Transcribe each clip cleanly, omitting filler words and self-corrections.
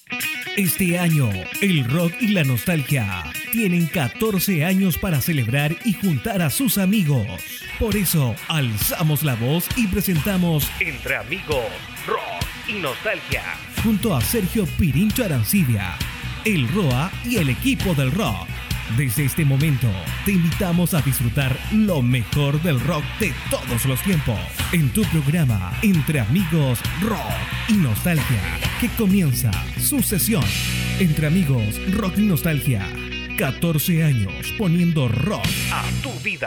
Este año, el rock y la nostalgia tienen 14 años para celebrar y juntar a sus amigos. Por eso, alzamos la voz y presentamos Entre Amigos, Rock y Nostalgia, junto a Sergio Pirincho Arancibia, el ROA y el equipo del rock. Desde este momento, te invitamos a disfrutar lo mejor del rock de todos los tiempos en tu programa Entre Amigos, Rock y Nostalgia, que comienza su sesión. Entre Amigos, Rock y Nostalgia, 14 años poniendo rock a tu vida.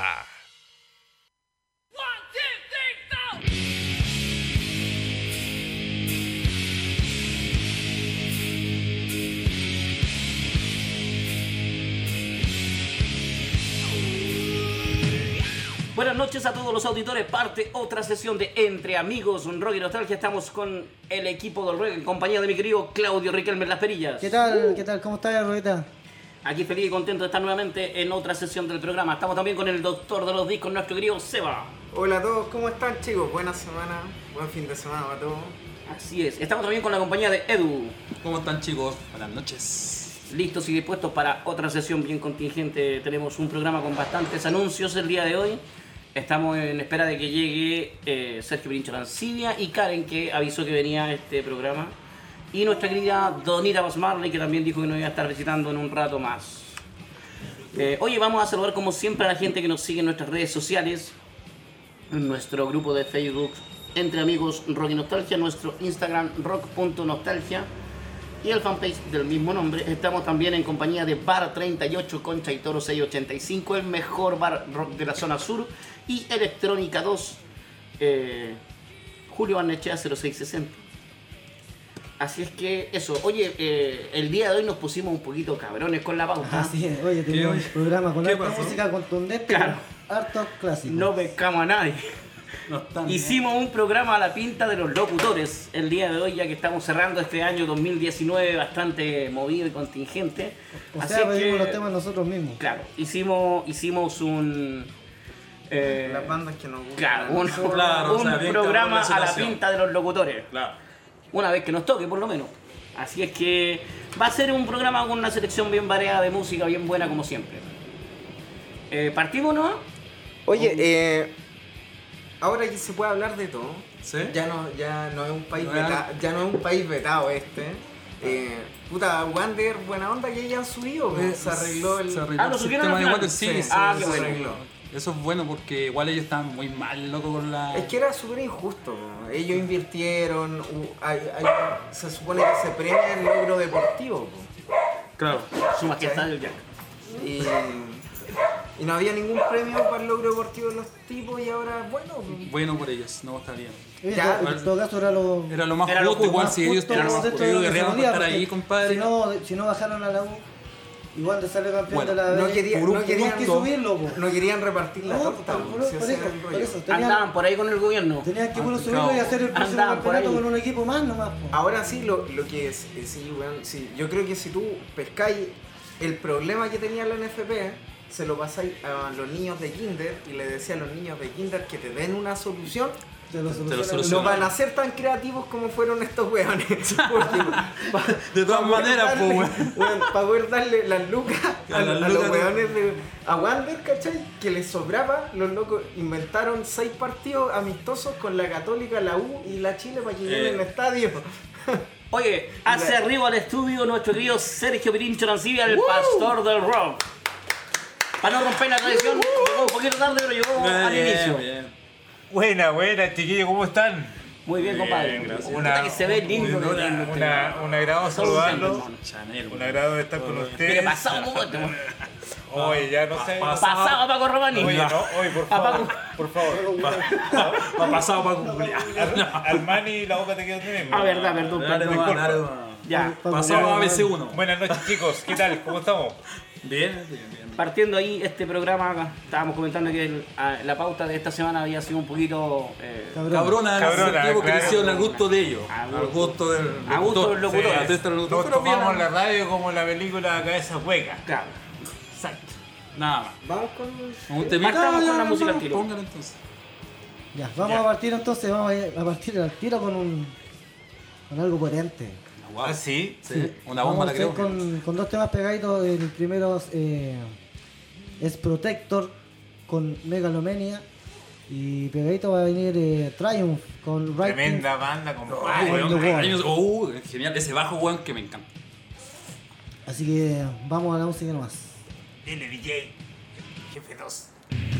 Buenas noches a todos los auditores, parte otra sesión de Entre Amigos, un Rock y Nostalgia. Estamos con el equipo del rock en compañía de mi querido Claudio Riquelme Las Perillas. ¿Qué tal? ¿Qué tal? ¿Cómo estás, Rogueta? Aquí feliz y contento de estar nuevamente en otra sesión del programa. Estamos también con el doctor de los discos, nuestro querido Seba. Hola a todos, ¿cómo están, chicos? Buena semana, buen fin de semana para todos. Así es, estamos también con la compañía de Edu. ¿Cómo están, chicos? Buenas noches. Listos y dispuestos para otra sesión bien contingente. Tenemos un programa con bastantes anuncios el día de hoy. Estamos en espera de que llegue Sergio Pirincho Arancibia y Karen, que avisó que venía a este programa. Y nuestra querida Donita Basmarley, que también dijo que nos iba a estar visitando en un rato más. Oye, vamos a saludar como siempre a la gente que nos sigue en nuestras redes sociales. En nuestro grupo de Facebook Entre Amigos Rock y Nostalgia, nuestro Instagram rock.nostalgia y el fanpage del mismo nombre. Estamos también en compañía de Bar 38 Concha y Toro 685, el mejor bar rock de la zona sur, y Electrónica 2, Julio Barnechea 0660. Así es que eso. Oye, el día de hoy nos pusimos un poquito cabrones con la pauta. Así es, oye, tenemos un programa con harta música contundente, Claro. hartos clásicos. No pescamos a nadie. No están, Hicimos un programa a la pinta de los locutores el día de hoy, ya que estamos cerrando este año 2019 bastante movido y contingente. O Así sea, pedimos que, los temas nosotros mismos. claro, hicimos un... Las bandas que nos gustan. Claro, un o sea, bien programa cabrón la a la situación. pinta de los locutores. Claro. Una vez que nos toque, por lo menos. Así es que va a ser un programa con una selección bien variada de música, bien buena como siempre. ¿Partimos, no? Oye, ahora que se puede hablar de todo, ¿Sí? ya no es un país Bueno. ya no es un país vetado este. Puta, Wander, buena onda que ya han subido, se arregló el... Se arregló ¿lo el subieron sistema al de final? Water, sí, Sí. sí, Ah, sí, qué se bueno. arregló. Eso es bueno porque igual ellos estaban muy mal, loco, con la... Es que era súper injusto, ¿no? Ellos invirtieron, se supone que se premia el logro deportivo, ¿no? Claro. Su majestad del Jack. Y no había ningún premio para el logro deportivo de los tipos y ahora, bueno, Bueno por ellos, no está bien. Oye, Ya, en todo caso era lo Era lo más Era lo justo, igual más si ellos justo tenían dentro de podido lo que se guerrear podía, para estar porque ahí, compadre. si no bajaron a la U, igual te sale campeón Bueno, de la no B, querían- por un no querían- punto, subirlo, po. no querían repartir la No, torta, por si hacían el rollo. eso, Andaban por ahí con el gobierno. tenían que puro Ah, subirlo y hacer el próximo andaban por campeonato ahí. con un equipo más nomás, po. Ahora sí, lo que es, sí, weón, sí, yo creo que si tú pescáis el problema que tenía la NFP, se lo pasáis a los niños de kinder y le decía a los niños de kinder que te den una solución, Te lo solucionan. solucionan. no van a ser tan creativos como fueron estos weones. Porque, De todas maneras, pues, weón. para poder darle las lucas A las los lucas de- weones a Wander, ¿cachai? Que les sobraba, los locos inventaron 6 partidos amistosos con la Católica, la U y la Chile para que lleguen el estadio. Oye, hace arriba al estudio nuestro querido Sergio Pirincho Arancibia, el pastor del rock. Para no romper la tradición, llegó un poquito tarde, pero llegó al inicio. Bien. Buena, chiquillos, ¿cómo están? Muy bien, compadre. gracias. Puta que se ve lindo. Un agrado saludarlos. Chanel, Un weón. agrado de estar con Mire, ustedes. pasado como este. Oye, ya no sé. Pasado a Paco Romani. Oye, no, oye, por favor, por favor. Me ha pasado para cumplir. Armani, la boca te quedó de Ah, verdad, perdón, Dale, perdón. nomás, dale, nomás. Ya, Pasamos a BC1. Buenas noches, chicos. ¿Qué tal? ¿Cómo estamos? Bien, bien, bien. partiendo ahí este programa, estábamos comentando que la pauta de esta semana había sido un poquito... Cabrona, en el sentido que claro. le hicieron al gusto de ellos. A Al gusto del a gusto del locutor. Sí, atesta al locutor. Nos Pero bien, tomamos la radio como la película Cabeza Hueca. Claro, exacto. nada más. Vamos con... Un temita, Partamos con ya, la música al no, tiro. póngalo entonces. Ya, vamos a partir entonces, vamos a partir al tiro con algo potente. Wow. ¿Ah, sí? Sí, una bomba Vamos la a hacer creo. con dos temas pegaditos. El primero es Protector con Megalomania. Y pegadito va a venir Triumph con Writing. Tremenda banda, Ay, compadre. weón. weón, genial. Ese bajo, weón, que me encanta. Así que vamos a la música nomás. Dile, DJ. Jefe 2.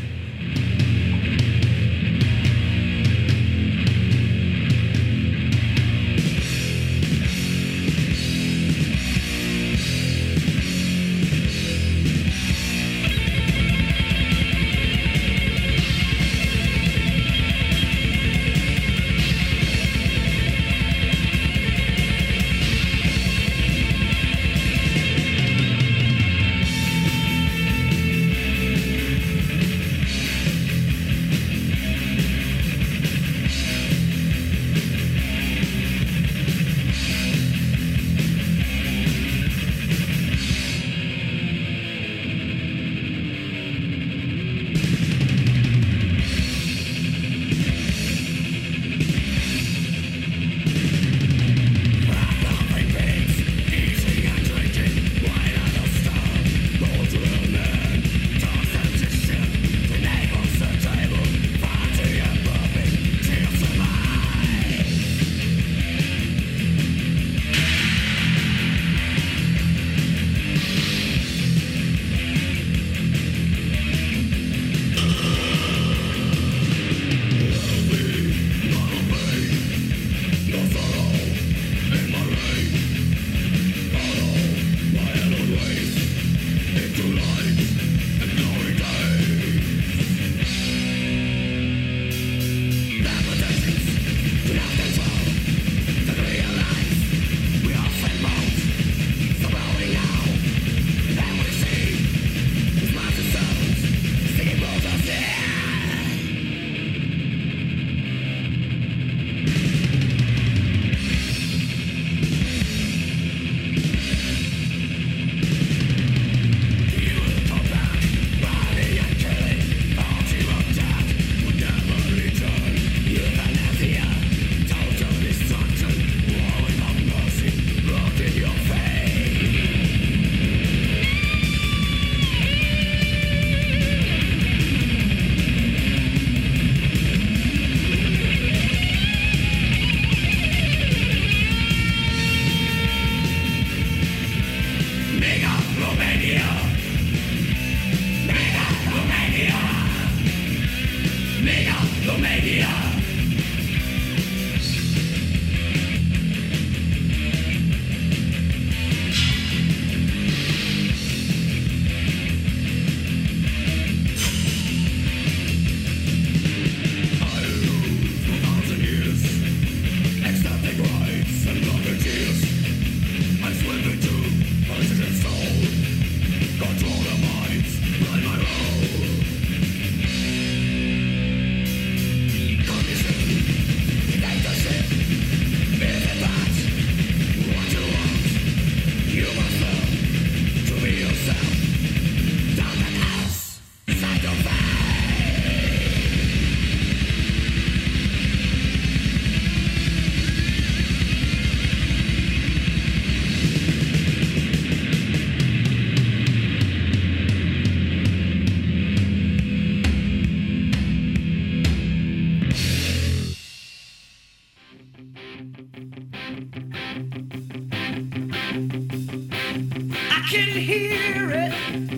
can hear it,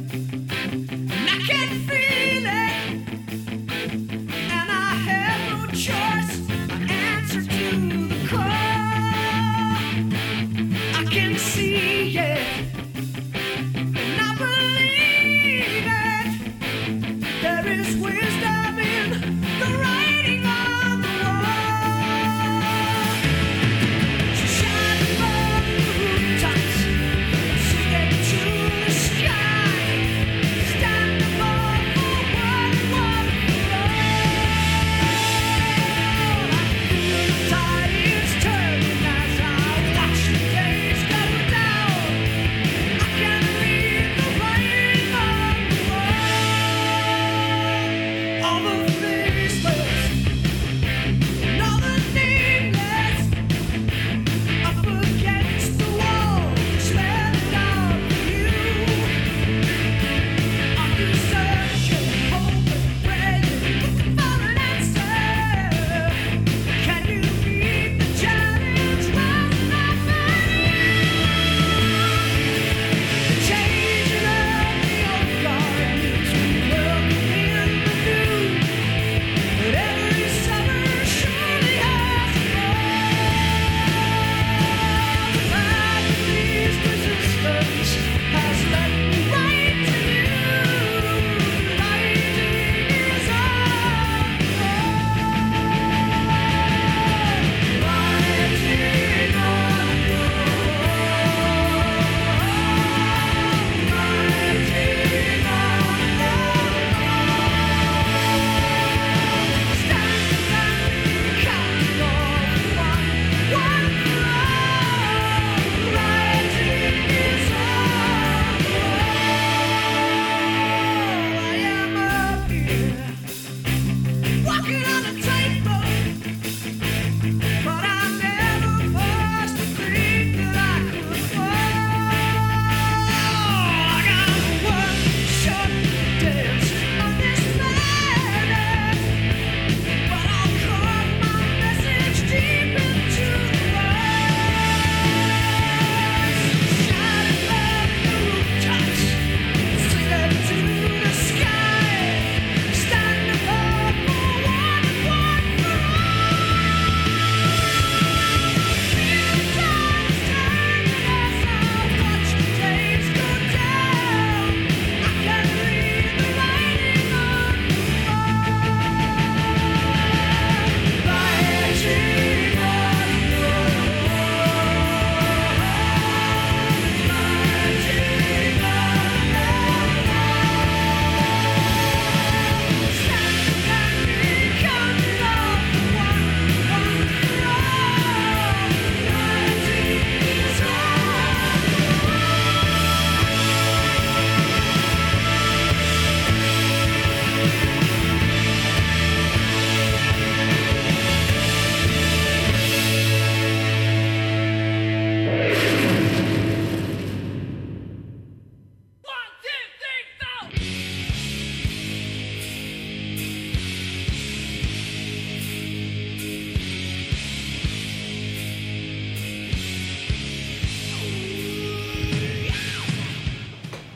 and I can feel it, and I have no choice. I answer to the call. I can see it, and I believe it. There is wisdom in the writing on the wall. She shines above the rooftops, singing to the sky, stand above the world, world below. I feel the tide is turning as I watch the days go down.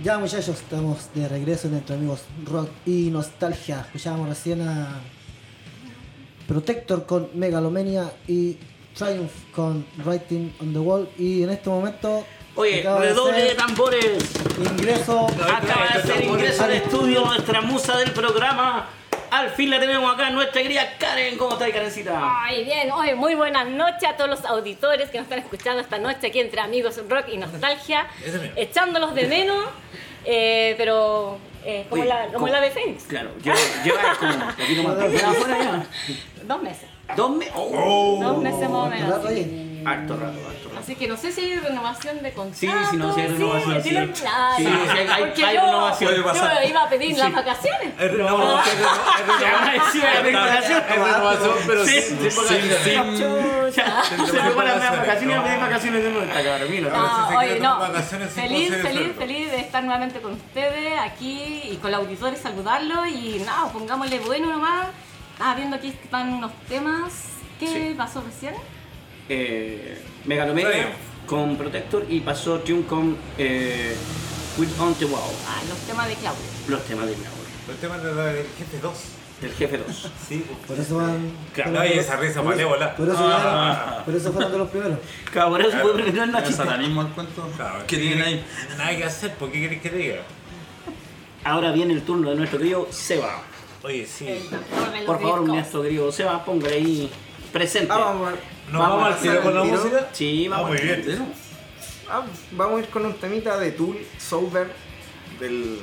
Ya muchachos, estamos de regreso en Entre Amigos Rock y Nostalgia. Escuchábamos recién a Protector con Megalomania y Triumph con Writing on the Wall. Y en este momento Oye, acaba de redoble de ser tambores. ingreso Acaba de hacer ingreso al estudio nuestra musa del programa. Al fin la tenemos acá, nuestra querida Karen. ¿Cómo estás, Karencita? Ay, bien, hoy muy buenas noches a todos los auditores que nos están escuchando esta noche aquí entre Amigos Rock y Nostalgia, echándolos de menos, pero como, Oye, como el ave Fénix. Claro, lleva como un poquito más de afuera ya. 2 meses. 2 meses. Oh. 2 meses más o menos. rato, así oye. que- Harto rato. Así que no sé si hay renovación de contrato. Sí, si no, si hay renovación, sí. tienen plata. Sí, sí, hay Porque renovación. yo iba a pedir las vacaciones. Se van a decir la recuperación. pero Sí, sin Chucha. Se me van las vacaciones y a pedir vacaciones de nuevo. Está cabrón, mira. No, oye, no. vacaciones sin Feliz, conseguir feliz, sueldo. feliz de estar nuevamente con ustedes aquí y con los auditores, saludarlos y nada, pongámosle bueno nomás. Estaba viendo aquí que están unos temas. ¿Qué Sí. pasó recién? Megalomania Triumph. con Protector y pasó Triumph con With on the Wall. Ah, los temas de Claudio. Los temas de Claudio. El tema del jefe 2. El jefe 2. Sí, Por eso van. Claro. Ay, esa risa malévola. Por eso, por eso fueron de los primeros. Claro, por eso fue primero en la ¿Es chista. satanismo el cuento? Claro, ¿Qué tienen ahí? Nada que hacer, ¿por qué querés que te diga? Ahora viene el turno de nuestro querido Seba. Oye, sí. Por favor, nuestro querido Seba, póngale ahí presente. ¿Nos vamos al tiro con la tiro? música? Sí, vamos. muy bien. Vamos a ir con un temita de Tool, Sober, del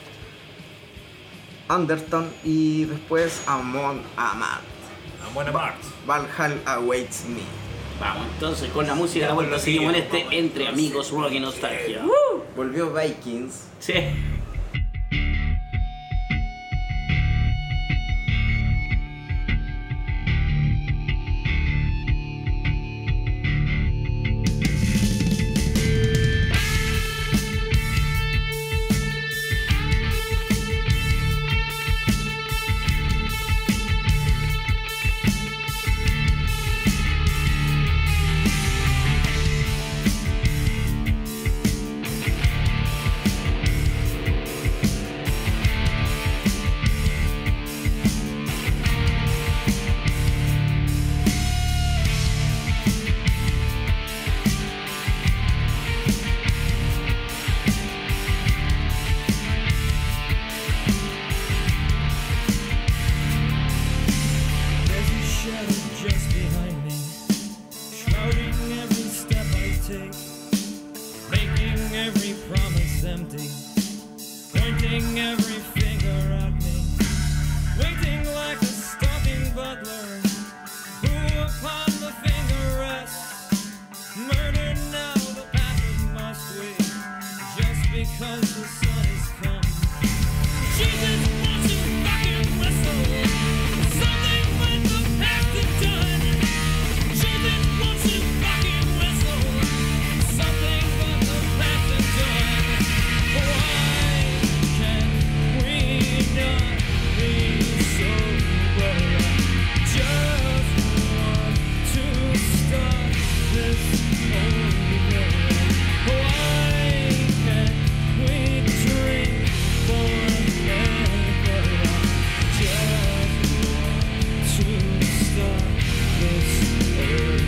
Undertone y después Amon Amarth. Buena Mart. Valhalla Awaits Me. Vamos, entonces con la música de la vuelta seguimos en este Entre Amigos Rock y Nostalgia. Volvió Vikings. Sí. There's a shadow just behind me, shrouding every step I take, making every promise empty, pointing every finger at me, waiting like a stalking butler, who upon the finger rests, murder now the path must wait, just because the sun has come. Jesus wants to fucking wrestle. Something when the past is done. Jesus wants to fucking wrestle. Something but the past is done. Why can't we not be sober? Just want to start this over. Why can't we drink forever? Just want to start this over.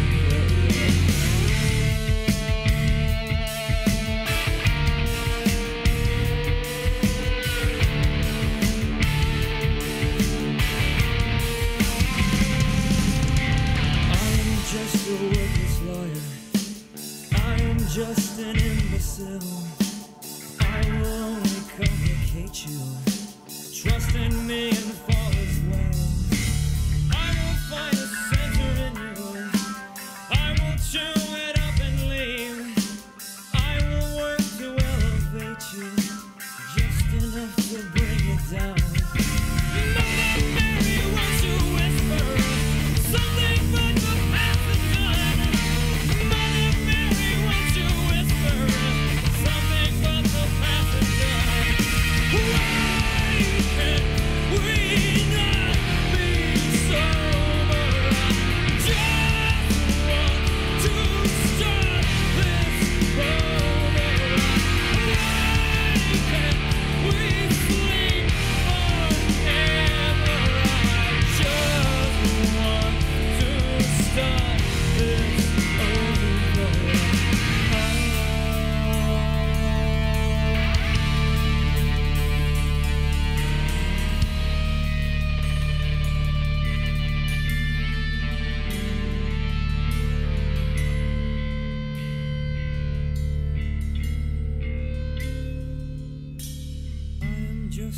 I am just a worthless lawyer. I am just an imbecile. I will only complicate you. Trust in me and fall as well. I will find a center in you. I will chew it up and leave. I will work to elevate you. Just enough to bring it down. Mother Mary wants to whisper something but the past is done. Mother Mary wants to whisper something but the past is done. Why can't we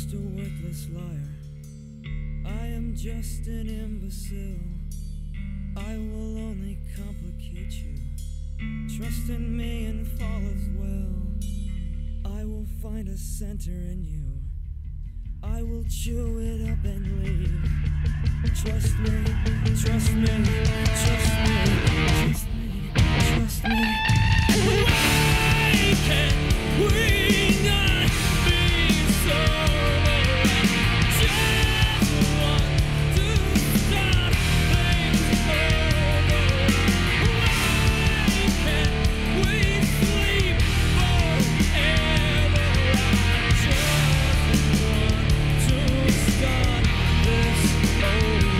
just a worthless liar. I am just an imbecile. I will only complicate you. Trust in me and fall as well. I will find a center in you. I will chew it up and leave. Trust me, trust me, trust me, trust me, trust me. Why can't we not be sober? Just want to start things over. Why can't we sleep forever? I just want to start this over.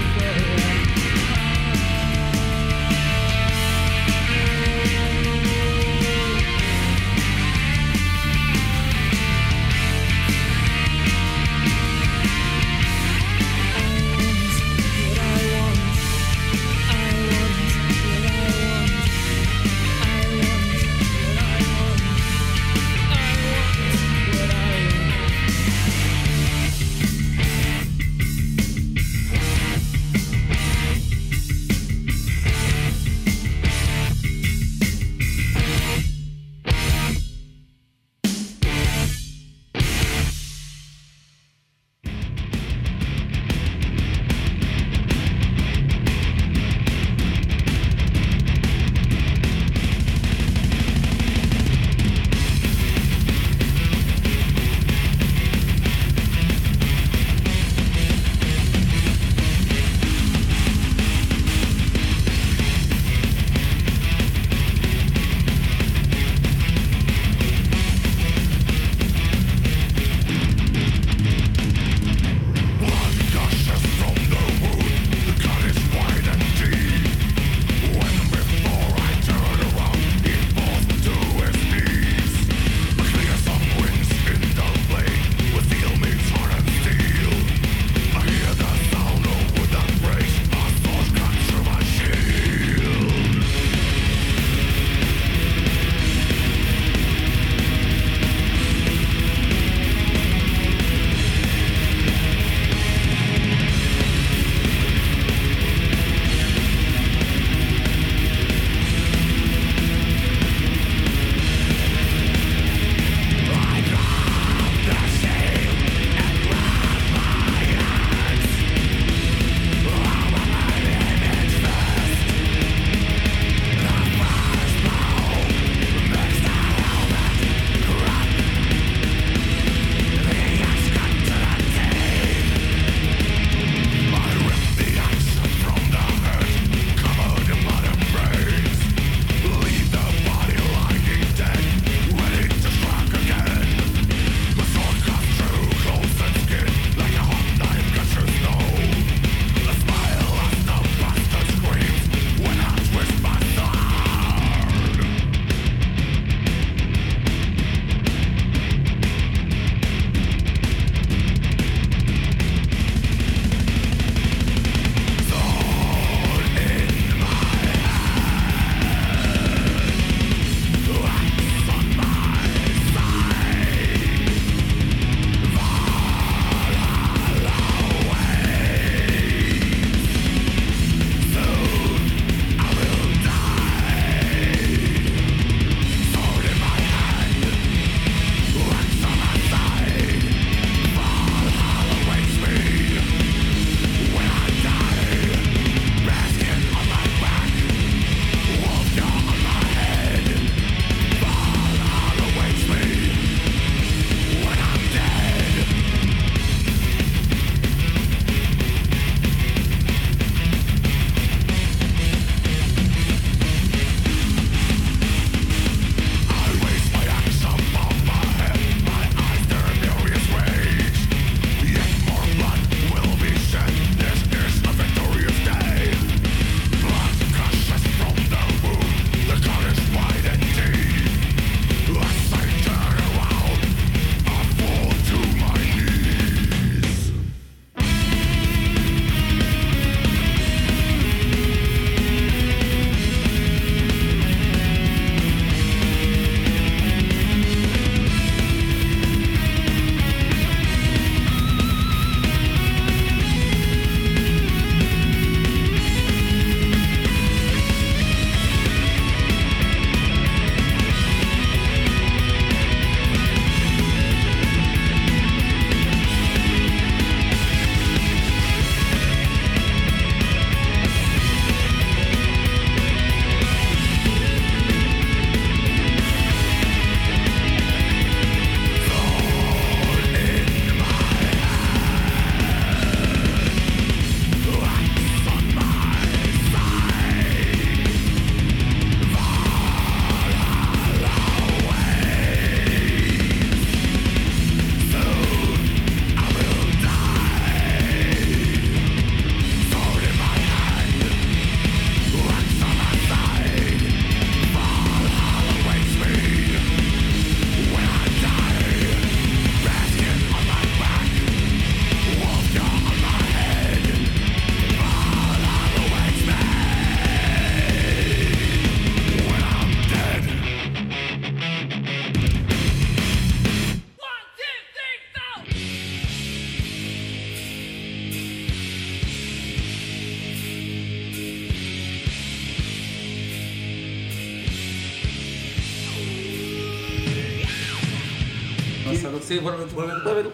Gonzalo. Sí, vuelve tú.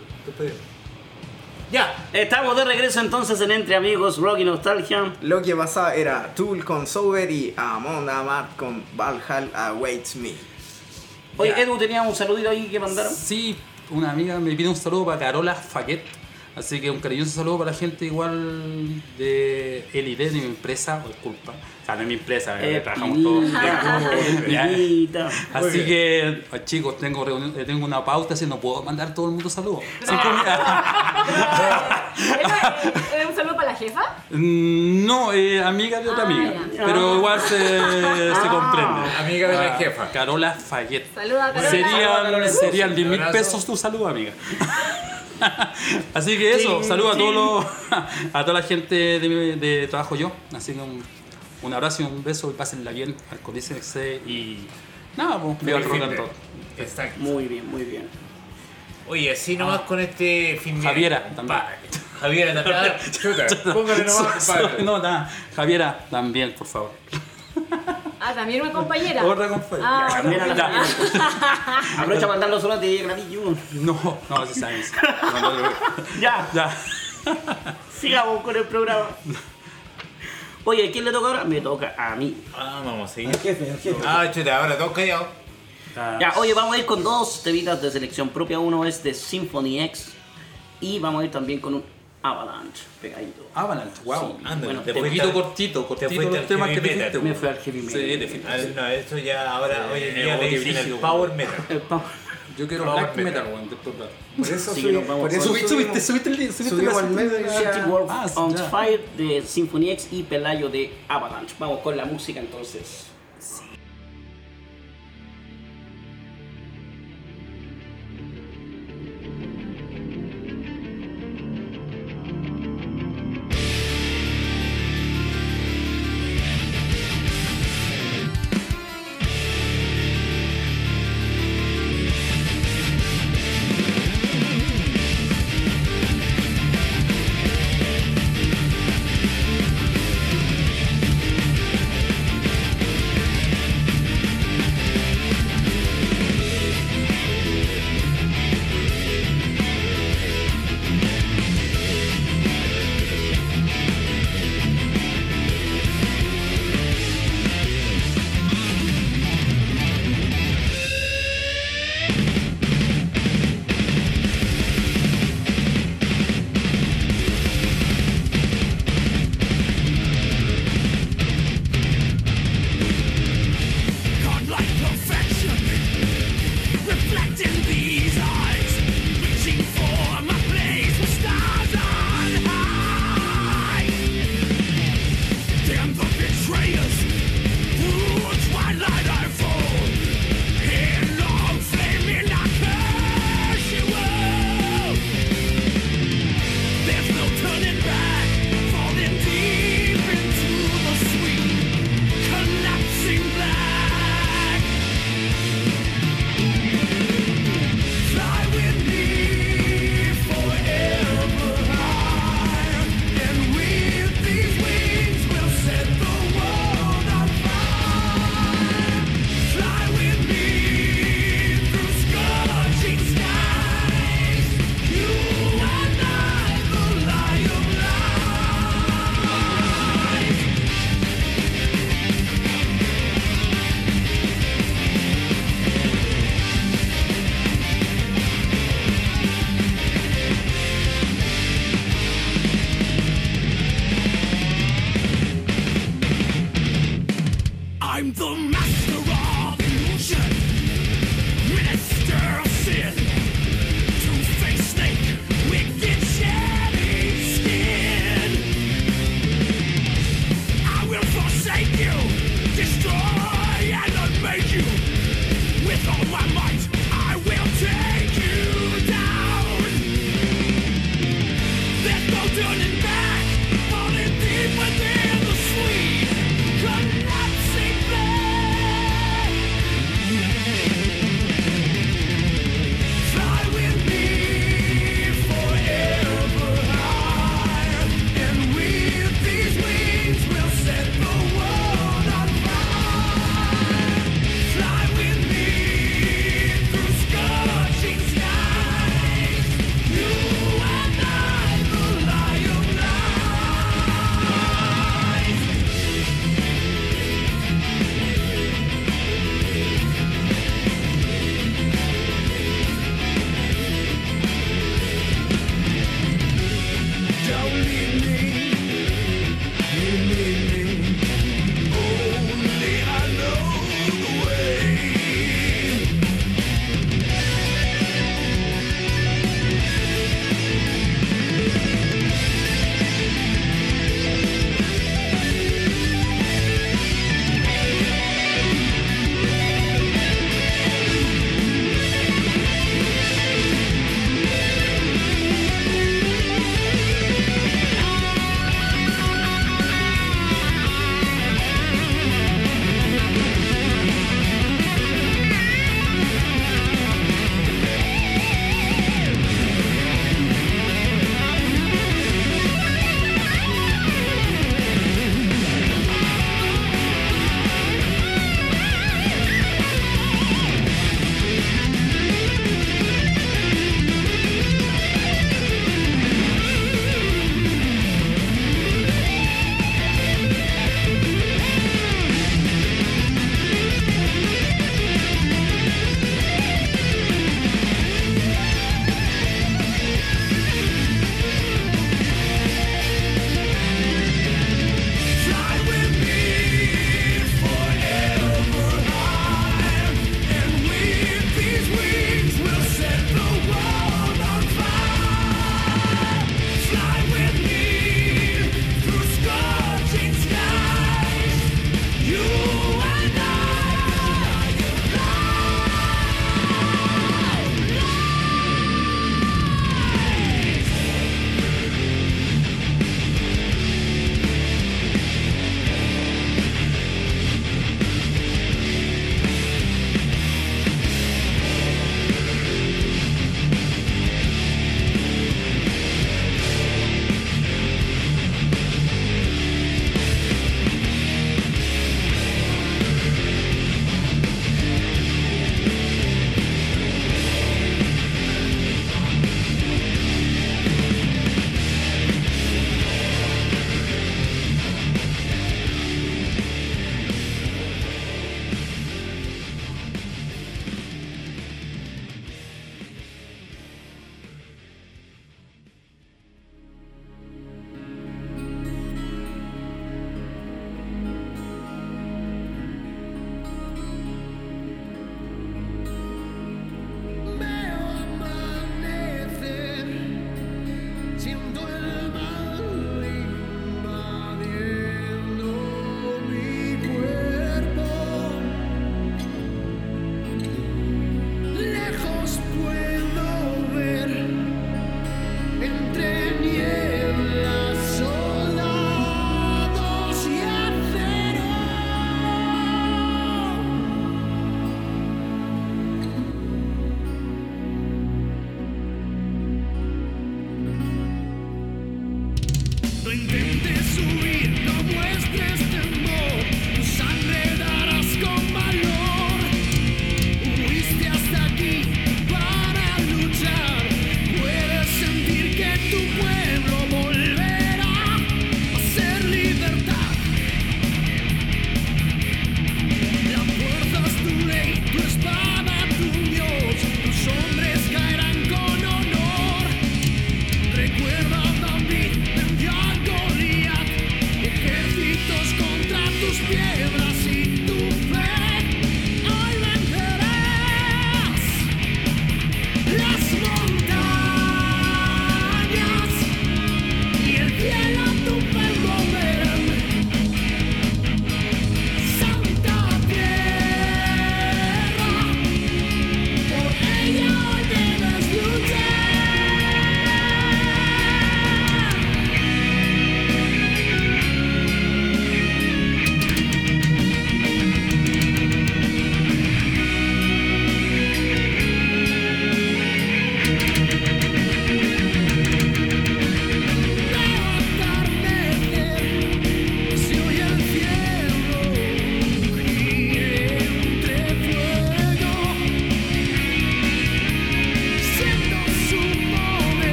Ya, estamos de regreso entonces en Entre Amigos, Rock y Nostalgia. Lo que pasaba era Tool con Sober y Amon Amarth con Valhalla Awaits Me. Oye, Edu, tenía un saludito ahí que mandaron. Sí, una amiga me pide un saludo para Carola Faquet. Así que un cariñoso saludo para la gente igual de LID, de mi empresa, o disculpa. O sea, no es mi empresa, trabajamos todos. Así que, chicos, tengo una pauta, así no puedo mandar todo el mundo saludos. ¿Es un saludo para la jefa? No, amiga de otra amiga. Ya. Pero igual se comprende. Amiga de la jefa. Carola Faquet. Saluda a Carola. Serían 10.000 pesos tu saludo, amiga. Así que eso, saludo a toda la gente de trabajo yo. Así que un abrazo y un beso y pásenla bien, alcoholícense y nada, pues viva el rock and roll. Exacto. Muy bien, muy bien. Oye, así nomás con este fin de... Javiera también. Javiera también. Chuta, póngale nomás, padre. No, nada, Javiera también, por favor. Ah, también una compañera. Otra compañera. Ah, También a la Ya. familia. Aprovecha para mandar los saludos de Gravillo. No, sí sabes. Ya, Ya. sigamos con el programa. Oye, ¿quién le toca ahora? Me toca a mí. Vamos a seguir. El jefe. Chuta, ahora todos callados. Ya, oye, vamos a ir con dos temitas de selección propia. Uno es de Symphony X y vamos a ir también con un Avalanche pegadito. Avalanche, wow. Sí, Anda, bueno, te poquito fuiste cortito fuiste los al temas heavy que te metal. dijiste. me fui al heavy metal. Sí, te fuiste. No, esto ya ahora, hoy en día oh, le qué dicen el brígido. power metal. Yo quiero Power black metal. metal, weón, después black. Por eso, Sí, nos vamos con- subimos al medio y City ya... World Ah, on ya. Fire de Symphony X y Pelayo de Avalanche. Vamos con la música entonces. Thank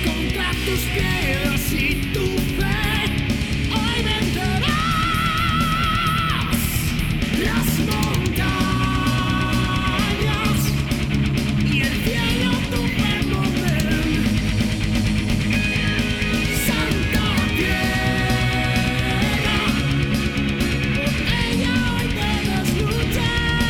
contra tus piedras y tu fe. Hoy vencerás las montañas y el cielo tu cuerpo verán. Santa tierra, por ella hoy debes luchar.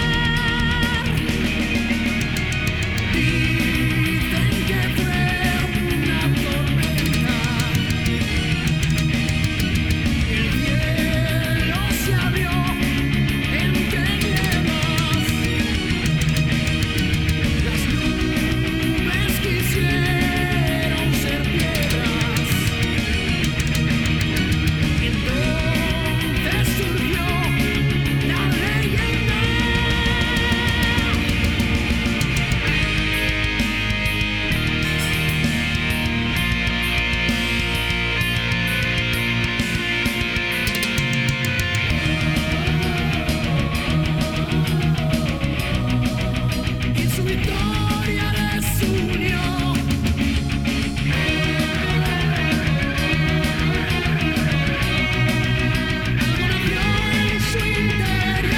Dicen que fue una tormenta, el cielo se abrió entre nieblas, las nubes quisieron ser piedras, entonces surgió la leyenda. Y su victoria les unió. Algo nació en su interior.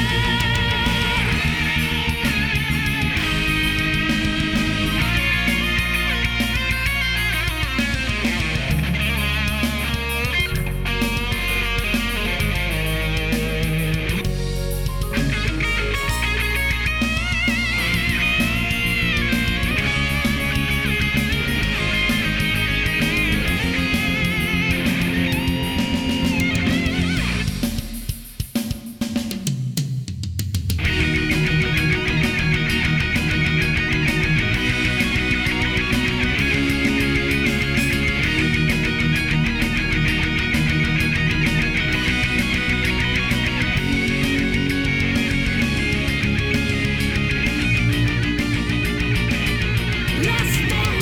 Las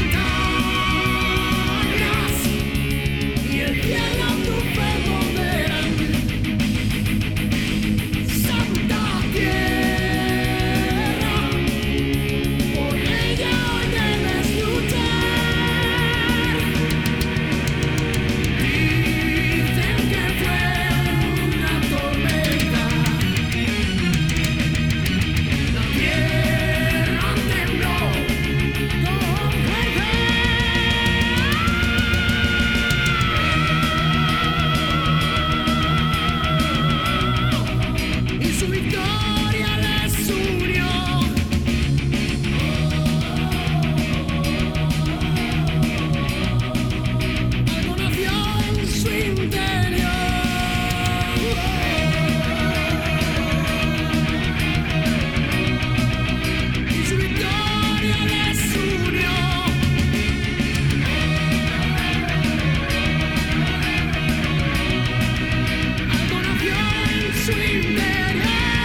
montañas y el cielo tu fuego verán. Santa tierra, por ella hoy debes luchar. Dicen que fue una tormenta, la tierra tembló con fuerza. Y su victoria les unió. Algo nació en su interior. Y su victoria les unió. Algo nació en su interior.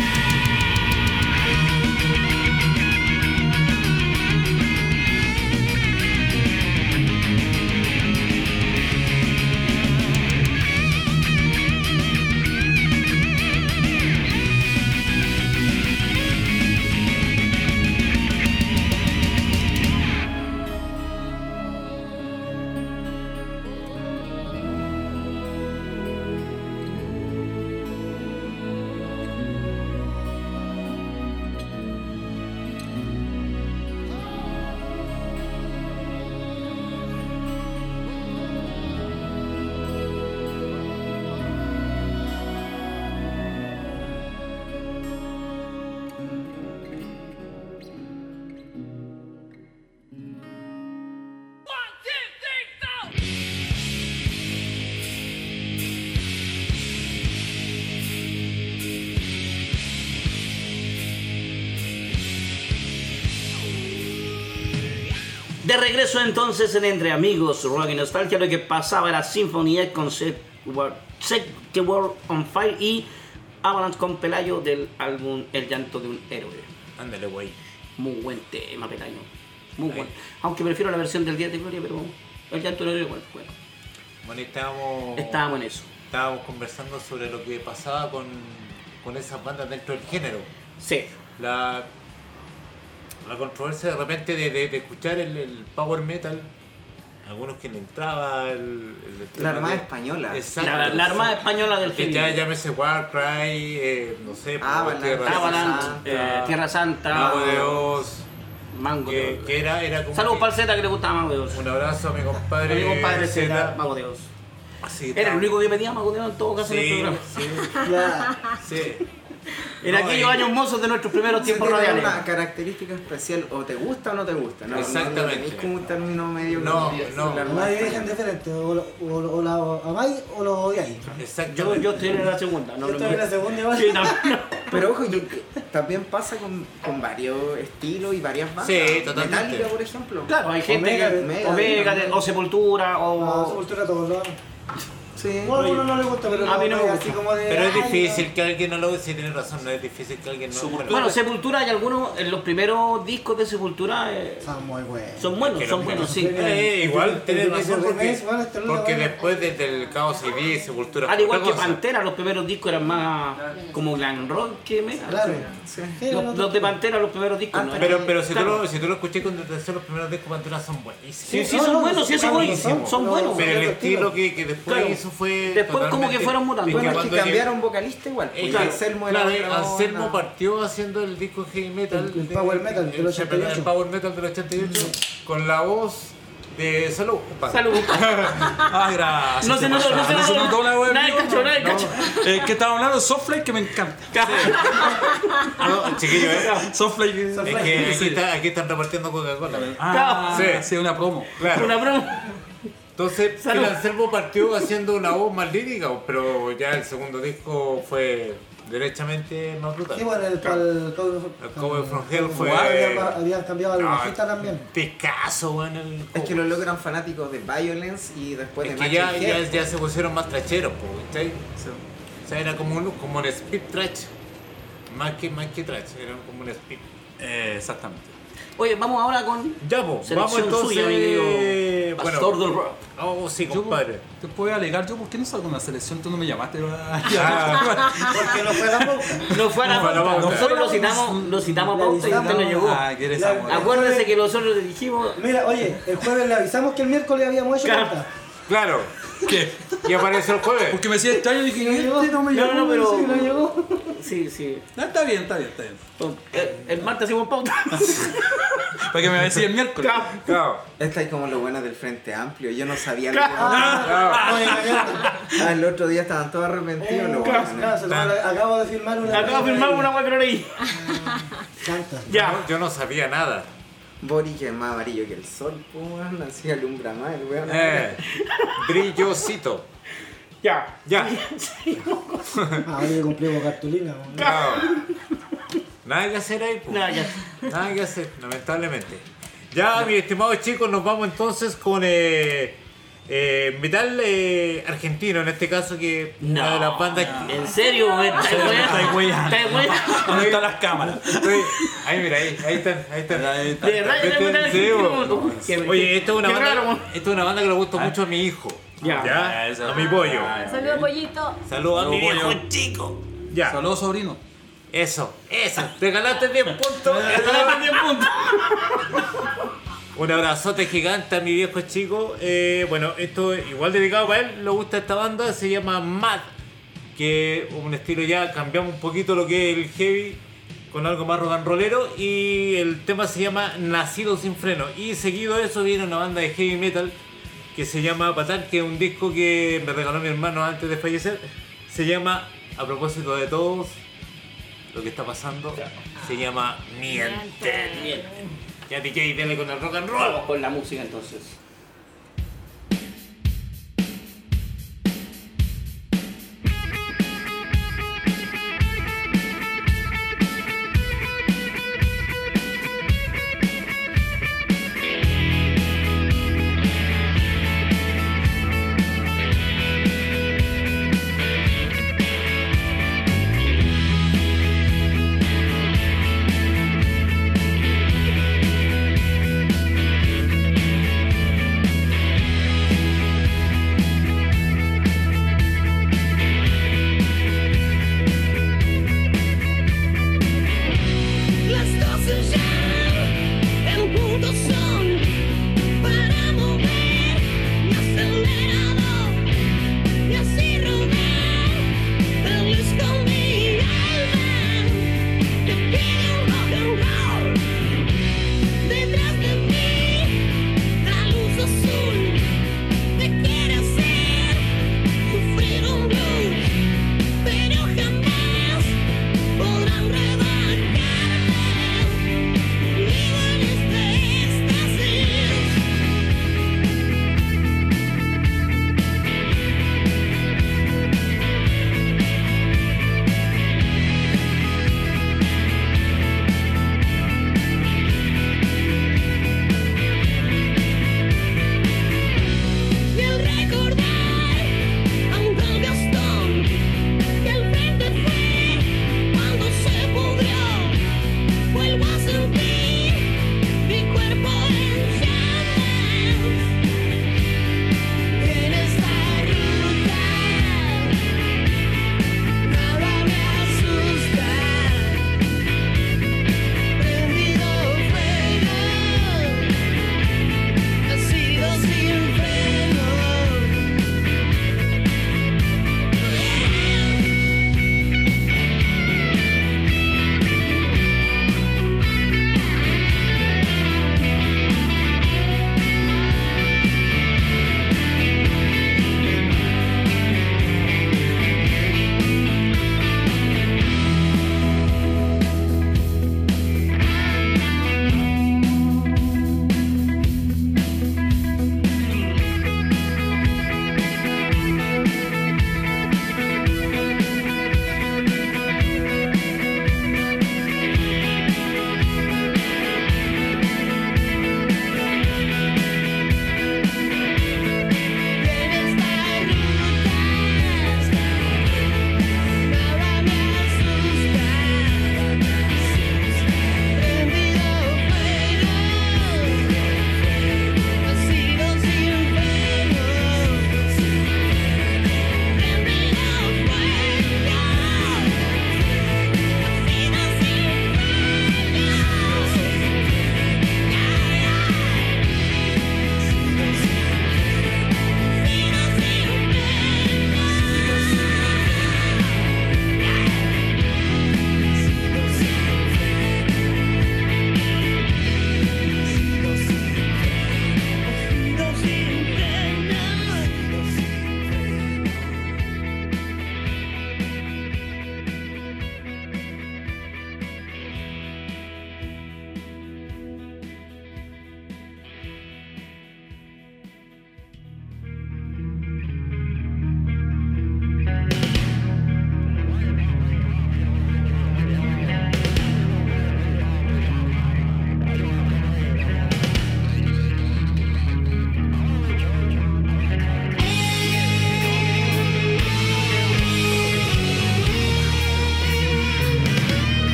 De regreso entonces en Entre Amigos, Rock y Nostalgia, lo que pasaba era Symphony X con Set the World on Fire y Avalanche con Pelayo del álbum El llanto de un héroe. Ándale, güey. Muy buen tema, Pelayo. Muy bueno. Aunque prefiero la versión del Día de Gloria, pero El llanto de un héroe igual. Bueno, y estábamos Estábamos en eso. estábamos conversando sobre lo que pasaba con esas bandas dentro del género. Sí. La controversia de repente de escuchar el power metal algunos que le entraba La Armada Española. Exacto. La Armada Española del Que heavy. ya llámese Warcry, no sé, Avalanche. Tierra Santa, Mago de Oz, Mango de Oz. que era como. Saludos que- para el Z que le gustaba Mago de Oz. Un abrazo a mi compadre. Mi compadre Zeta. Z, Mago de Oz. Así Era el único que pedía Mago de Oz en todo caso en el Sí, programa. sí, Ya. sí. En No, aquellos años mozos de nuestros primeros tiempos Tiene radiales. una característica especial, o te gusta o no te gusta. No, Exactamente. No tenéis como un término medio. No, que- no. la No Armada dirigen Española. diferente, o la amáis o lo odiáis. Exactamente. Yo estoy en la segunda. No, Yo estoy en la segunda igual. Sí, no. Pero ojo, también pasa con varios estilos y varias bandas. Sí, totalmente. Metallica, por ejemplo. Claro, hay gente Omega, que. Omega, Omega, o Sepultura, Ah, o. Sepultura todos lo Sí. No, a uno no le gusta, pero A mí no me pega gusta. así como de. Pero es ay, difícil que alguien no lo si tiene razón, no es difícil que alguien no. Bueno, Sepultura hay algunos, en los primeros discos de Sepultura Son muy buenos. son buenos, Que son los buenos, sí. igual tenés razón Remix, bueno, este no lo porque voy a- después del Chaos CD, Sepultura. Al igual otra que cosa. Pantera, los primeros discos eran más como glam rock que metal. Claro. Sí. Sí, Los de Pantera, los primeros discos no eran- Pero si, claro. si tú lo escuché con detención, los primeros discos Pantera son buenísimos. Sí, sí, No, son no, buenos, sí, eso voy. buenísimos. Son buenos. Pero el Otro estilo estilo. que después Claro. hizo fue. Después como totalmente- que fueron mutando. es Bueno, es que cuando cambiaron vocalista igual. Porque Claro, Anselmo era claro, otra Anselmo onda. partió haciendo el disco heavy metal, El power metal del 88. el power metal del 88 con la voz de Salud, compadre. Salud. Ah, gracias. No se notó, no se se notó. notó la web. Nadie cachó, nadie cachó. Que estaba hablando de Softfly que me encanta. No, chiquillo, Softfly. es que aquí están repartiendo Coca-Cola. Ah, Sí. sí, una promo. Claro. Una broma. Entonces, Salud. el Anselmo partió haciendo una voz más lírica, pero ya el segundo disco fue derechamente más brutal. Sí, bueno, el Cover from Hell fue- Habían cambiado al bajista también. Discazo, weón. El Es que los locos eran fanáticos de Violence y después Es de que ya, Matching ya, Head. ya se pusieron más tracheros, po, ¿cachai? O sea, era como un speed trash. Más que trash, era como un speed. Exactamente. Oye, vamos ahora con Ya, po, selección vamos entonces. suya, mi querido Pastor del Rock. Oh, sí, Yo, compadre. te puedo alegar, yo, ¿por qué no salgo en la selección? Tú no me llamaste. Porque no fue la pauta. No fue a la No fue a la pauta. pauta. Nosotros lo citamos a pauta y usted no llegó. Ah, que eres La- amor. Acuérdense que nosotros le dijimos. Mira, oye, el jueves le avisamos que el miércoles habíamos hecho Claro. pauta. Claro. ¿Qué? Y apareció el jueves. Porque me decía extraño y dije, No llegó. este no me llamó. No, pero- Sí, no llegó. Sí, sí. Ah, está bien, está bien, está bien. El martes hicimos pauta. Para que me decía el miércoles. Claro. Esta es como lo bueno del Frente Amplio. Yo no sabía lo Claro. que el otro día estaban todos arrepentidos. los Claro, buenos. acabo de firmar una. Acabo de firmar una web que no leí. Canta. Ya. Yo no sabía nada. Boric es más amarillo que el sol, pues, weón. Así alumbra más, el weón. Brillosito. Ya. Ya. Ah, hoy cumplimos cartulina. ¿no? Claro. Nada que hacer ahí, pues. Nada, ya. Nada que hacer, lamentablemente. Ya, mis estimados chicos, nos vamos entonces con metal argentino, en este caso, que una de las bandas. ¿En serio? ¿Me estás Estáis weyando. ¿Estás weyando? ¿Dónde están las cámaras? Ahí, mira, ahí están. Ahí está. De verdad, Vete, yo me sí, estaba bo. Oye, esta es una banda que le gusta Ah. mucho a mi hijo. Ya. A mi pollo. Saludos, pollito. Saludos a mi Saludos, viejo pollo. chico. Ya. Saludos, sobrino. Eso. Te ganaste 10 puntos. Un abrazote gigante a mi viejo chico. Bueno, esto igual dedicado para él. Le gusta esta banda, se llama Mad. Que un estilo ya, cambiamos un poquito lo que es el heavy con algo más rock and rollero. Y el tema se llama Nacido sin freno. Y seguido de eso viene una banda de heavy metal que se llama Patán, que es un disco que me regaló mi hermano antes de fallecer. Se llama, a propósito de todos lo que está pasando, se llama Miente. Ya DJ, dale con el rock and roll. Vamos con la música entonces. Miente,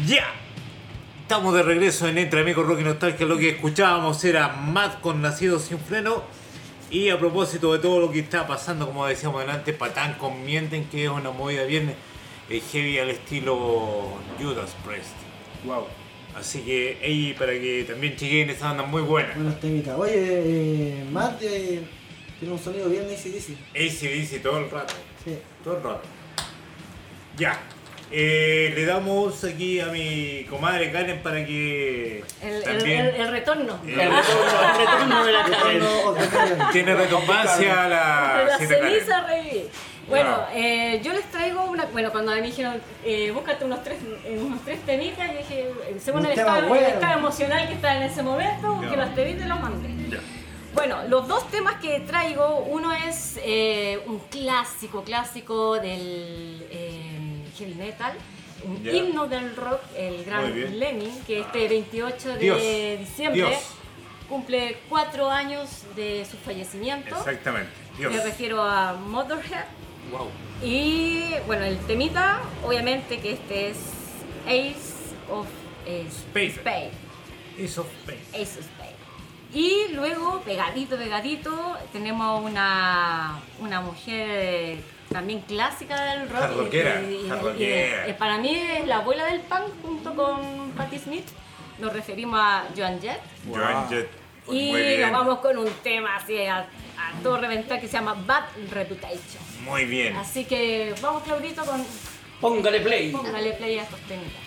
Ya. Estamos de regreso en Entre Amigos Rock y Nostalgia. Lo que escuchábamos era Mad con Nacido Sin Freno. Y a propósito de todo lo que está pasando, como decíamos delante, Patán con Mienten, que es una movida bien heavy al estilo Judas Priest. Wow. Así que ahí para que también chequen esa banda muy buena. Buenos temitas. Oye, Matt tiene un sonido bien AC/DC. AC/DC todo el rato. Sí. Todo el rato. Ya. Le damos aquí a mi comadre Karen para que también El retorno. El retorno de la cadena. tiene retumbancia la La cita Karen. ceniza revivir. Bueno, No. yo les traigo una. Bueno, cuando me dijeron, búscate unos tres temitas, yo dije, según Un el tema estado, bueno. el estado emocional que estaba en ese momento, busqué Ya. los temitas y los mandé. Ya. Bueno, los dos temas que traigo, uno es un clásico del heavy metal, un Ya. himno del rock, el Muy gran bien. Lemmy, que este 28 de Dios. diciembre Dios. cumple 4 años de su fallecimiento. Exactamente. Dios. Me refiero a Motorhead. Wow. Y bueno, el temita, obviamente que este es Ace of Spades. Spades. Ace of Pain. Ace of Spades. Y luego, pegadito, tenemos una mujer también clásica del rock. Hardrockera, y- hardrockera. para mí es la abuela del punk junto con Patti Smith. Nos referimos a Joan Jett. Joan Jett. Y Muy bien. nos vamos con un tema así a todo reventar que se llama Bad Reputation. Muy bien. Así que vamos, Claudito, Póngale play. póngale play a estos temitas.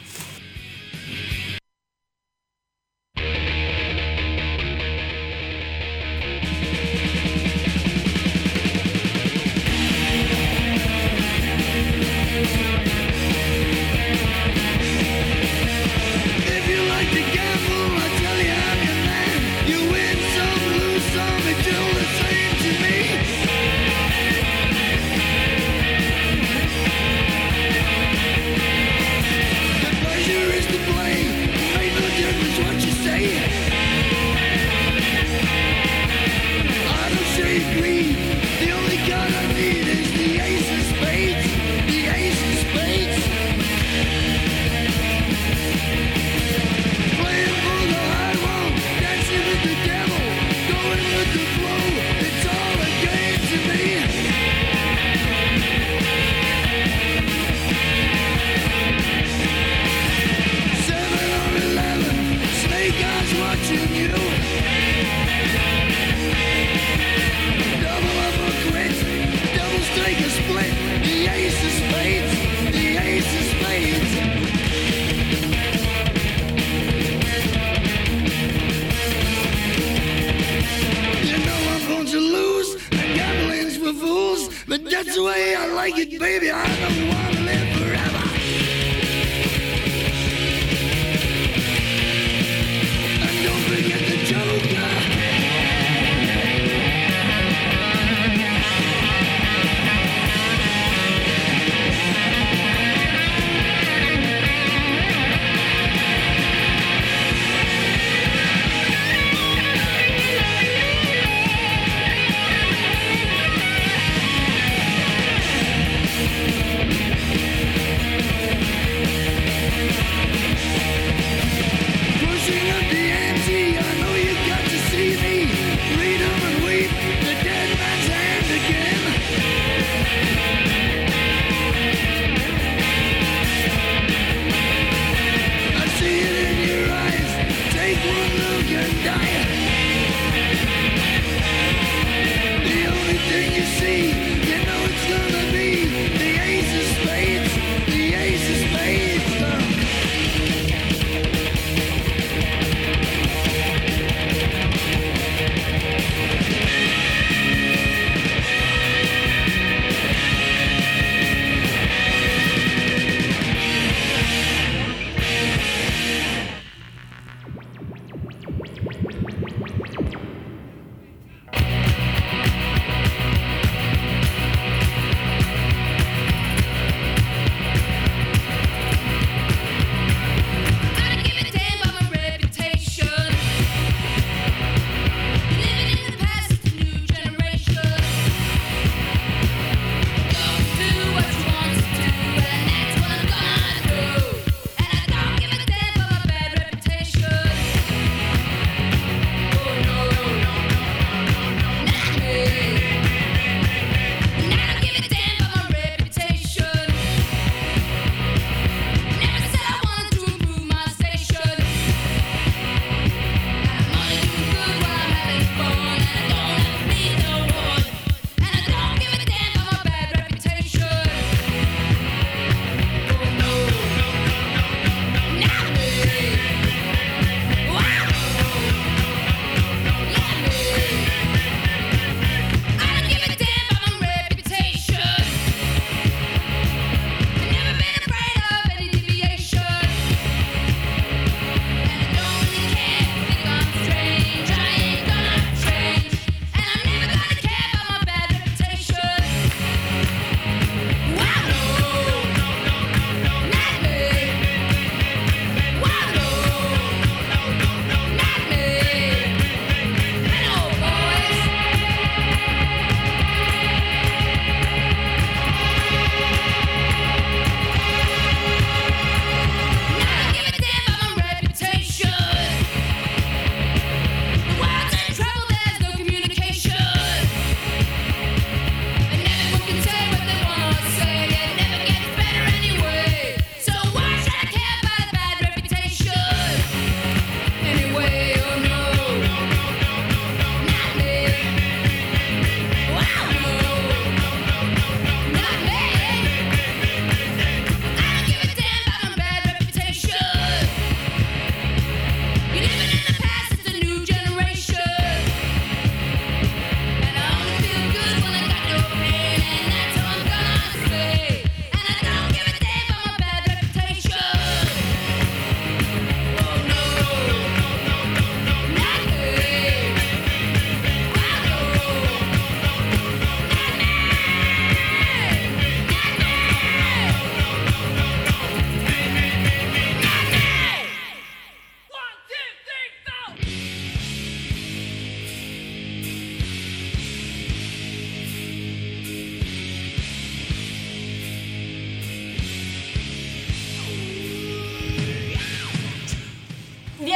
If you like to gamble, I tell you I'm your man. You win some, lose some, it's all the same to me. The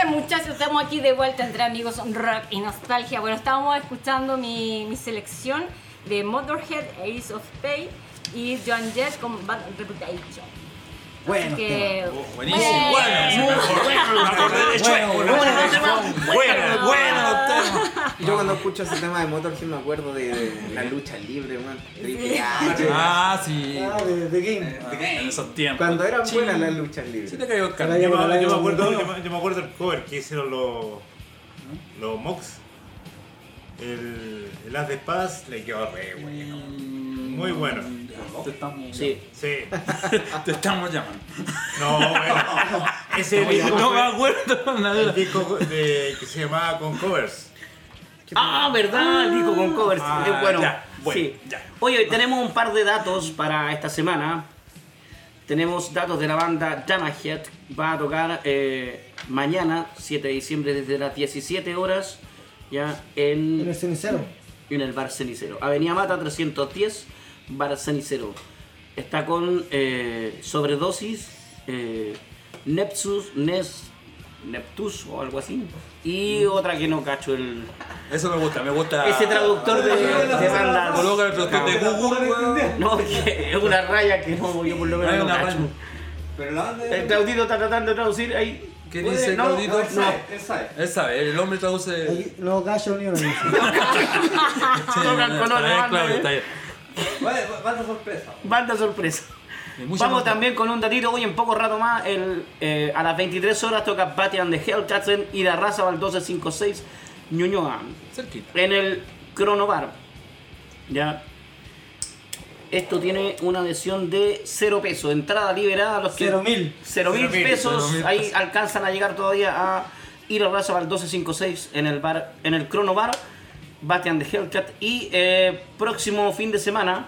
Bien, muchachos, estamos aquí de vuelta entre amigos rock y nostalgia. Bueno, estábamos escuchando mi selección de Motorhead, Ace of Spades y Joan Jett con Bad Reputation. Bueno, Así que, Buenísimo. Yo cuando escucho ese tema de Motorhead me acuerdo de la lucha libre, man. Triple H. Ah, sí. de Game. En esos tiempos. Cuando eran buenas las luchas libres. Sí te cayó el Ahora carro. ya Yo por me el año acuerdo 2002. yo me acuerdo del cover que hicieron los Mox. El As de Espadas le quedó re bueno. Muy bueno. Te estamos, Sí. Sí. te estamos llamando. No, bueno. Ese disco No me fue acuerdo nada. el disco que se llamaba Con Covers. Ah, ¿verdad? El disco con covers. Ah, Bueno, ya, sí. ya. Oye, tenemos un par de datos para esta semana. Tenemos datos de la banda Damahead. Va a tocar mañana, 7 de diciembre, desde las 17 horas, ya En el cenicero. en el Bar Cenicero. Avenida Mata 310, Bar Cenicero. Está con Sobredosis, Neptus o algo así. Y otra que no cacho el... Eso me gusta. Ese traductor de bandas. Coloca el traductor de Google, weón. No, que es una raya que no, yo por lo menos Hay no una cacho. raya. Pero la banda El Claudito está tratando de traducir ahí. ¿Qué ¿Puede? dice No, Claudito? no. él sabe. Él sabe, el hombre traduce. Aquí no callo ni uno. dice. Tocan con otra banda, Claro, ¿eh? está bien. Vale, banda sorpresa. Banda sorpresa. Y mucha Vamos nota. también con un datito, hoy en poco rato más, a las 23 horas toca Batty and the Hellcats y la raza va al 1256 Ñuñoa, Cerquita. en el Cronobar. Ya. Esto tiene una adhesión de 0 pesos, entrada liberada a los que... 0.000. 0.000 pesos, 0.000 ahí pesos. alcanzan a llegar todavía a ir a raza va al 1256 en el bar, en el Cronobar, Batty and the Hellcat y próximo fin de semana,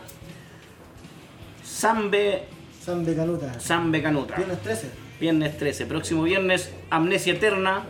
Sambe Canuta. Viernes 13. Viernes 13. Próximo viernes, Amnesia Eterna,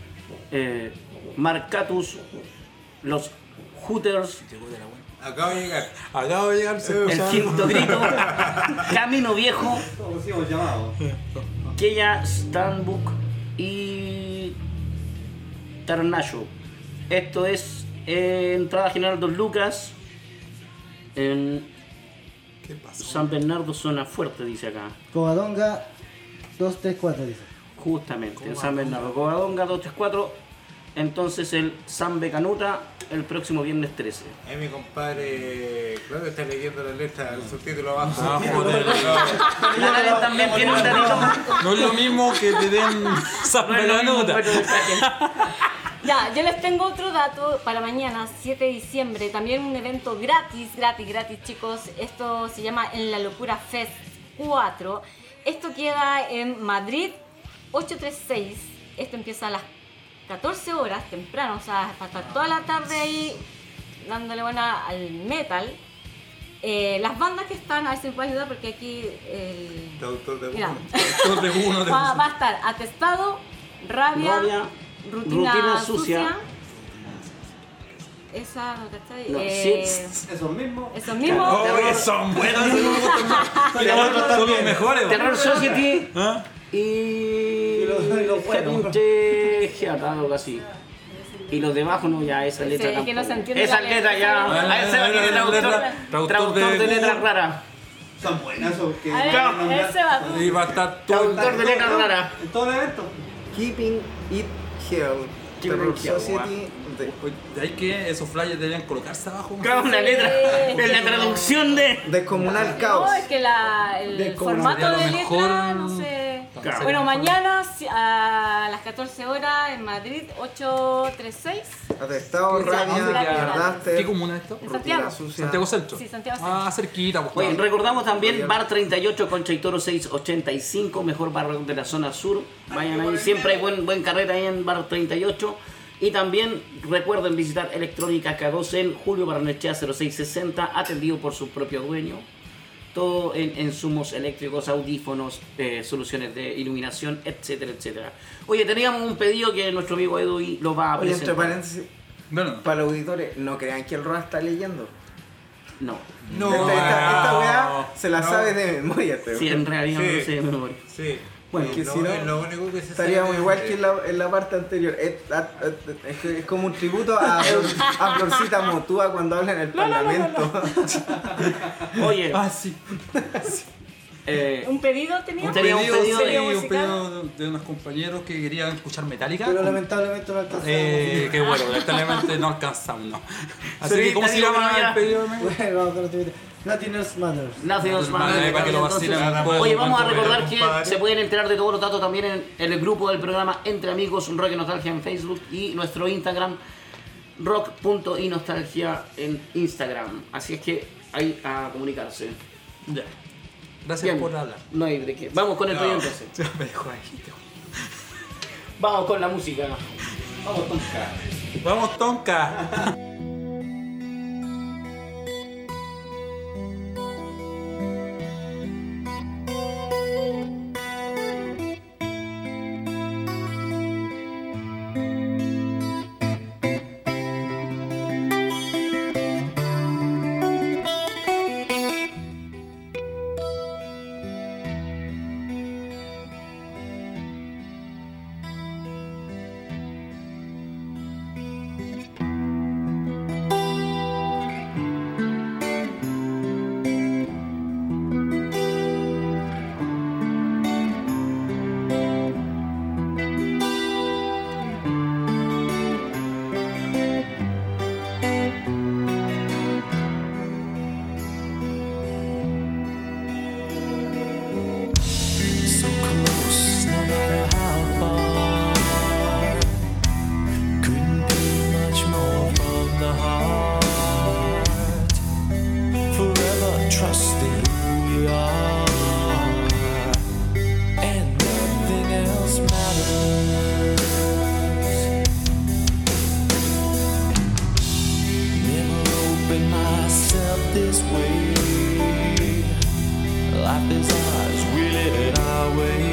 Marcatus, los Hooters, Acabo de llegar. Acabo de llegar. El Quinto Grito, Camino Viejo, Como si hemos llamado. Keya Stanbook y Tarnacho. Esto es entrada general 2 lucas en ¿Qué pasó? San Bernardo, zona fuerte, dice acá. Covadonga 234 dice. Justamente, en San Bernardo. Covadonga 234. Entonces el Sambe Canuta el próximo viernes 13. Mi compadre Claudio está leyendo la letra, el subtítulo abajo. Ah, joder. La Naren también tiene un datito. No es lo mismo que te den San No es lo mismo, Bernardo. pero Ya, yo les tengo otro dato para mañana, 7 de diciembre. También un evento gratis, chicos. Esto se llama En la Locura Fest 4. Esto queda en Madrid 836. Esto empieza a las 14 horas, temprano, o sea, para estar toda la tarde ahí dándole buena al metal. Las bandas que están, a ver si me puede ayudar porque aquí el... Traductor de Mira, Dos de uno de va a estar Atestado, Rabia, Rabia, Rutina, Rutina Sucia. Sucia. Esa, ¿no cachai? No, Esos mismos. Esos mismos. Oh, son buenos. Son los mejores. Terror Society ¿Ah? y los buenos. Gente Geata, algo así. Y los de abajo no, ya esa letra Sí, es que no tampoco. se entiende Esa la letra letra. ya. A ese va a tener traductor de Google. letras raras. Son buenas esos que. A ver, ese va. Y va a estar todo el Traductor de letras raras. En todo el evento. Keeping It Hell. Terror Society. De ahí que esos flyers deberían colocarse abajo. Cada una letra. En la traducción de. Descomunal Caos. No, es que el formato Sería lo de mejor. letra, no sé. Claro. Bueno, mañana a las 14 horas en Madrid, 836. Atestado, Sí, Rabia, sí, sí. Verdaste. ¿Qué comuna es esto? En Santiago. Rutina Sucia. Santiago Centro. Sí, Santiago Centro. Ah, cerquita, pues. Oye, recordamos también Bar 38 Concha y Toro 685, mejor bar de la zona sur. Vayan ahí, siempre hay buen carrera ahí en Bar 38. Y también recuerden visitar Electrónica K2 en Julio Barnechea 0660, atendido por su propio dueño. Todo en insumos eléctricos, audífonos, soluciones de iluminación, etcétera, etcétera. Oye, teníamos un pedido que nuestro amigo Edu lo va a Oye, entre presentar. paréntesis, Bueno, para los auditores, no crean que el Roa está leyendo. No, no. Esta weá se la sabe de memoria, este sí, en realidad Sí. no sé de memoria. Sí. Bueno, que si no, es lo único que se estaríamos sabe igual de- que en la parte anterior. Es como un tributo a Florcita Motúa cuando habla en el Parlamento. Oye, sí. ¿Un pedido tenía? Un Tenía pedido, sí, ¿Pedido un musical? pedido de unos compañeros que querían escuchar Metallica. Pero lamentablemente no alcanzamos. Que bueno, lamentablemente no alcanzamos, ¿no? Así Pero que, ¿cómo se Darío, llama pero ya. el pedido? amigo? Bueno, vamos con los temitas. Nothing else matters. Nothing else Para matters. que lo Entonces, vacilen un poco. oye, vamos a Cuánto recordar verán, que compadre. se pueden enterar de todos los datos también en el grupo del programa Entre Amigos Rock y Nostalgia en Facebook y nuestro Instagram rock.inostalgia en Instagram. Así es que ahí a comunicarse. Ya. Gracias Bien. por hablar. No hay de qué. Vamos con el pedido entonces. Me dejó ahí. Vamos con la música. Vamos, Tonka. So close, no matter how far. Couldn't be much more from the heart. Forever trusting who we are, and nothing else matters. Never opened myself this way. Life is ours, we live it our way.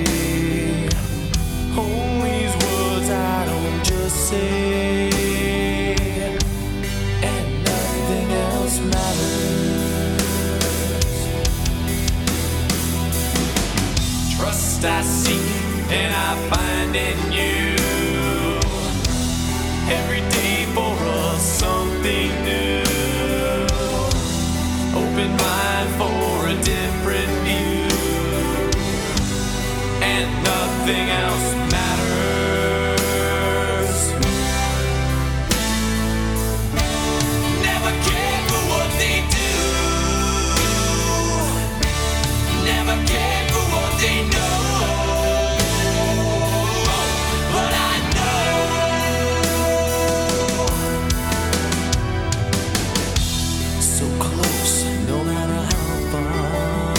Hold these words I don't just say, and nothing else matters. Trust I seek and I find in you. Every day for us something new. Open mind for a different view, and nothing else matters. Never care for what they do, never care for what they know, but I know. So close, no matter how far.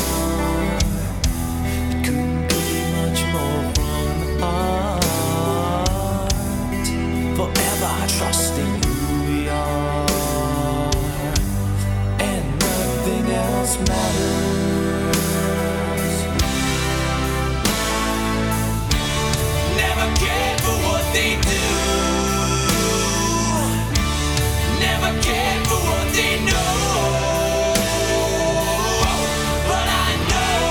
It couldn't be much more from the heart. Forever trusting who we are, and nothing else matters. Never care for what they do, never care for what they know, but I know.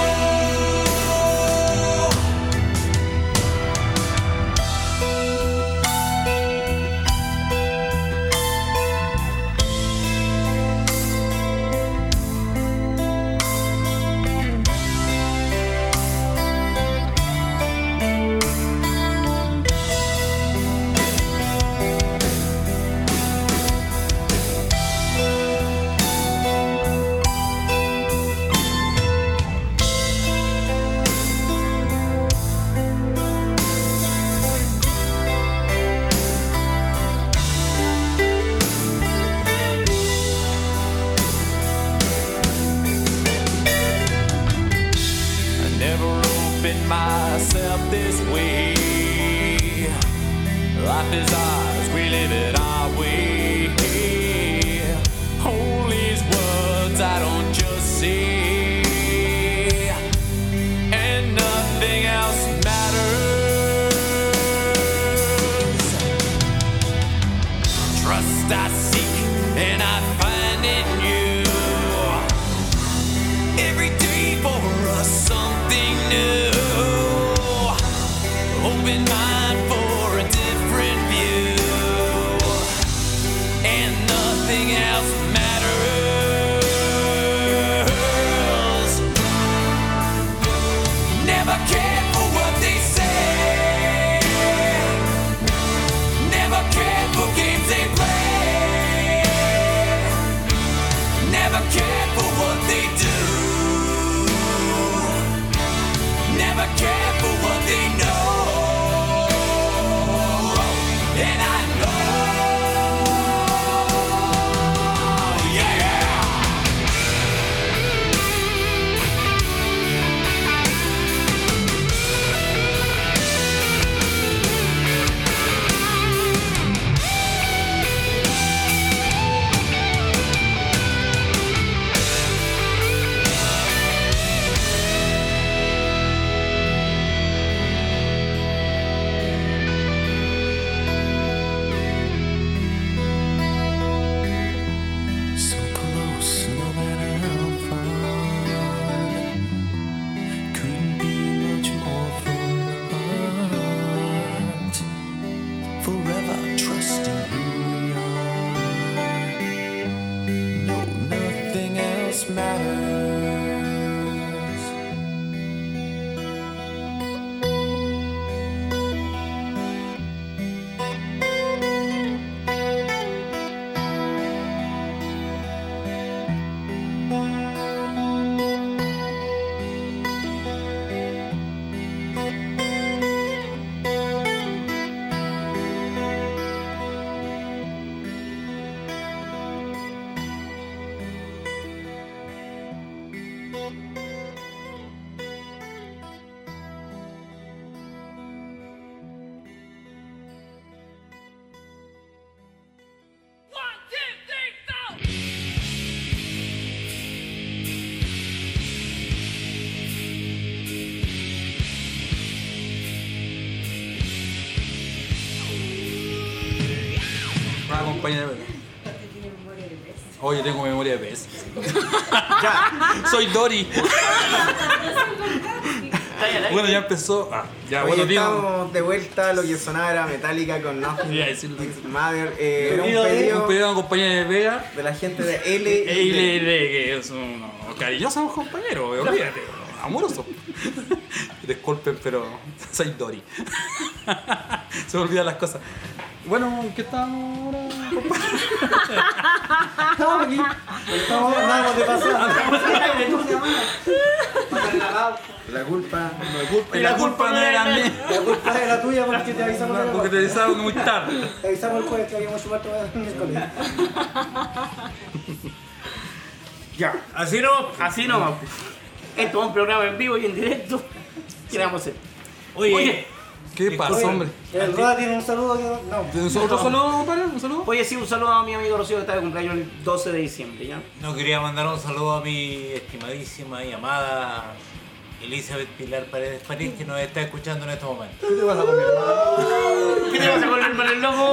I never opened myself this way. Life is ours, we live it our way. Hold these words I don't just say, and nothing else matters. Trust I seek and I find in you. Every day for us something new. Never care for what they say. Never care for games they play. Never care for what they do. Never care for what they know. And I know. Compañía de verdad. Oye, tengo memoria de pez. Ya, soy Dory. Bueno, ya empezó. Ya, Oye, bueno, digo. estamos de vuelta a lo que sonaba era Metallica con Nothing Iba a decirlo. It's Matter. Era Un un pedido pedido a una compañía de Vega. de la gente de L. Que son cariñosos compañeros, olvídate, amorosos. Disculpen, pero soy Dory. Se me olvidan las cosas. Bueno, ¿qué estamos ahora? Estamos aquí. Estamos andando de pasada. La culpa. Y la culpa no era mía. La culpa era tuya porque te avisamos. Porque te avisaron muy tarde. Te avisamos el jueves que habíamos chupado todo el miércoles. Ya. Así no. Así nomás. Esto es un programa en vivo y en directo. ¿Qué le vamos a hacer? Oye, ¿Qué pasa, hombre? El Roda tiene un saludo que no. ¿Tienes otro saludo, compadre? ¿Un saludo? Oye, sí, un saludo a mi amigo Rocío que está de cumpleaños el 12 de diciembre, ¿ya? no quería mandar un saludo a mi estimadísima y amada Elizabeth Pilar Paredes París, que nos está escuchando en estos momentos. ¿Qué te vas a comer, hermano? ¿Qué te vas a comer, hermano el loco?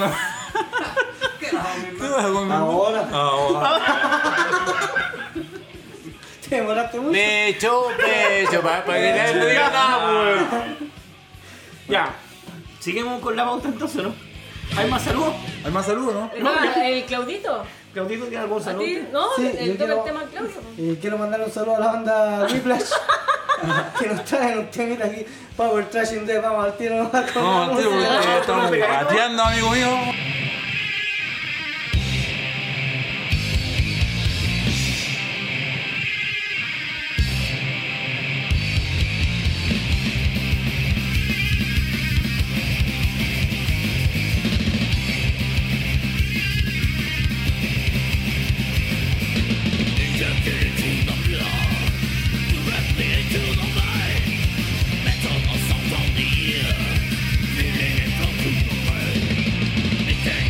¿Qué vas a comer? Ahora. Ahora. Te demoraste mucho. Pecho, para que nadie no diga nada, pues. Ya. Seguimos con la pauta entonces, ¿no? ¿Hay más saludos? ¿Hay más saludos, no? ¿El Claudito? Claudito, ¿tiene algún ¿A saludo? ti? ¿No? Sí, el yo toca quiero- el tema Claudio. Quiero mandar un saludo a la banda Whiplash que nos traen un temita aquí. Power Trashing Death, vamos al tiro. No, tío, porque estamos pateando, amigo mío. Metal ensemble, feeling it from the brain.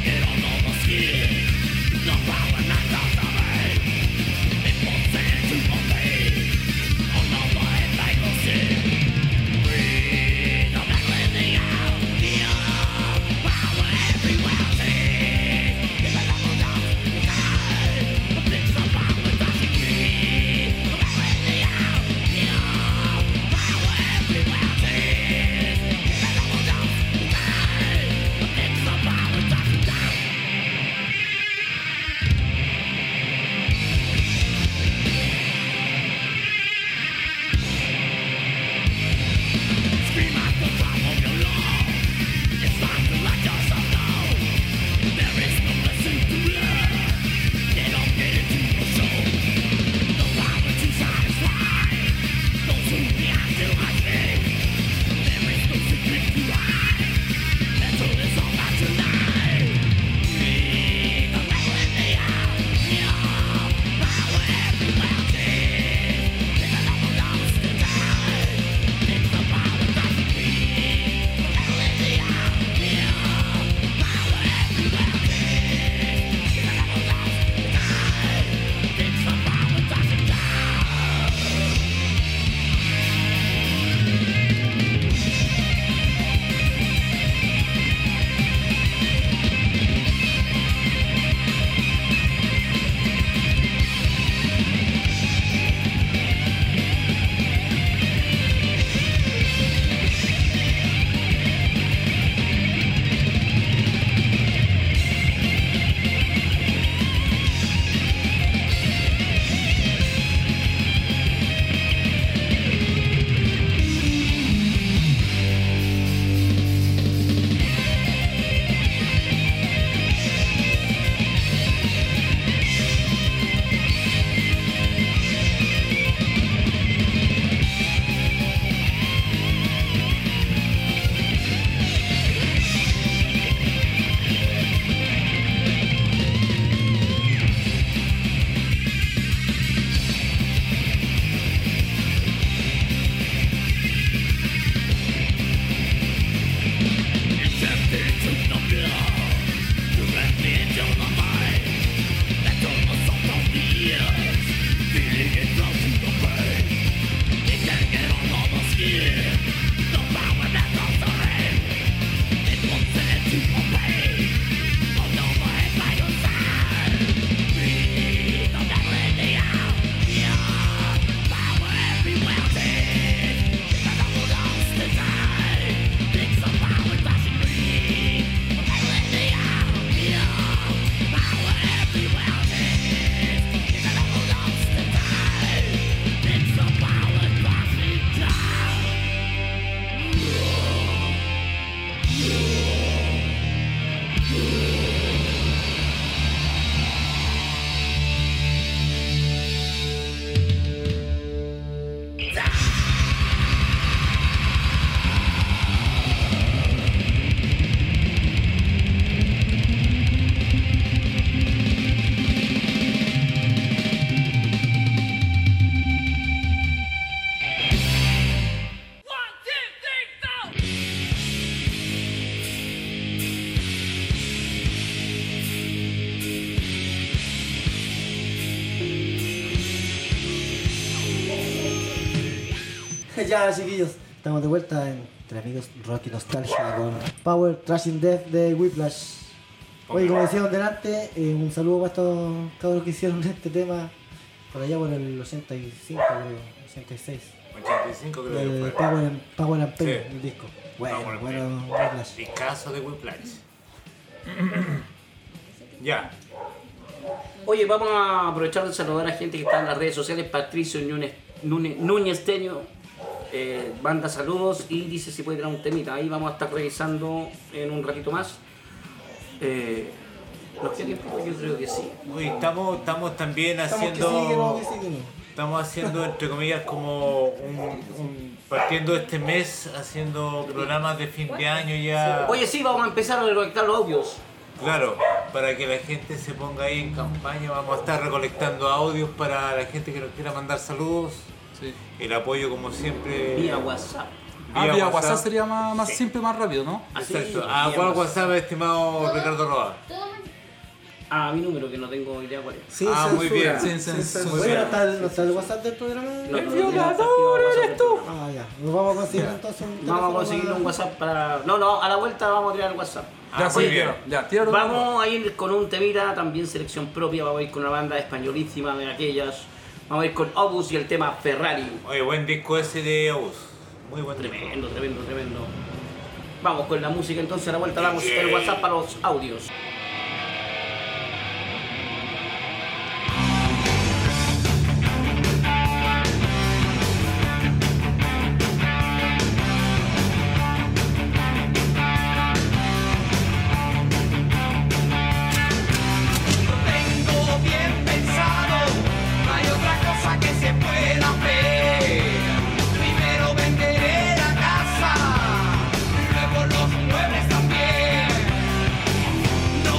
Ya, chiquillos, estamos de vuelta entre amigos Rock y Nostalgia con Power Trashing Death de Whiplash. Oye, como decíamos delante, un saludo para estos cabros que hicieron este tema por allá por el 85, creo, 86. 85 creo que El fue. Power and Pain, Sí. el disco. Power Bueno, and bueno, Pain. Whiplash. Picasso de Whiplash. Ya. Oye, vamos a aprovechar de saludar a gente que está en las redes sociales. Patricio Núñez Teño manda saludos y dice si puede tirar un temita. Ahí vamos a estar revisando en un ratito más. ¿Nos queda tiempo? Yo creo que sí. Uy, estamos también Estamos haciendo. que sí, que no, que sí, que no. Estamos haciendo, entre comillas, como partiendo este mes, haciendo programas de fin de año ya. Oye, sí, vamos a empezar a recolectar los audios. Claro, para que la gente se ponga ahí en campaña, vamos a estar recolectando audios para la gente que nos quiera mandar saludos. Sí. El apoyo, como siempre. Vía WhatsApp. Vía WhatsApp sería más simple, más rápido, ¿no? Así, Exacto. vía ¿A cuál WhatsApp. WhatsApp, estimado Ricardo Roa? A mi número, que no tengo idea cuál es. Sin Muy bien. Sin censura. Muy Oye, bien. ¿no está el WhatsApp del programa? No, ¡El no, violador eres tú! Ah, ya. Nos vamos a conseguir entonces un Vamos a teléfono conseguir para- un WhatsApp para... No, a la vuelta vamos a tirar el WhatsApp. Ya, muy sí, bien. ya, tíralo. Vamos a ir con un temita, también selección propia, vamos a ir con una banda españolísima de aquellas. Vamos a ir con Obus y el tema Ferrari. Oye, buen disco ese de Obus. Muy buen disco. Tremendo. Vamos con la música entonces, a la vuelta damos el WhatsApp para los audios. Tengo bien pensado, no hay otra cosa que se pueda hacer. Primero venderé la casa, luego los muebles también. No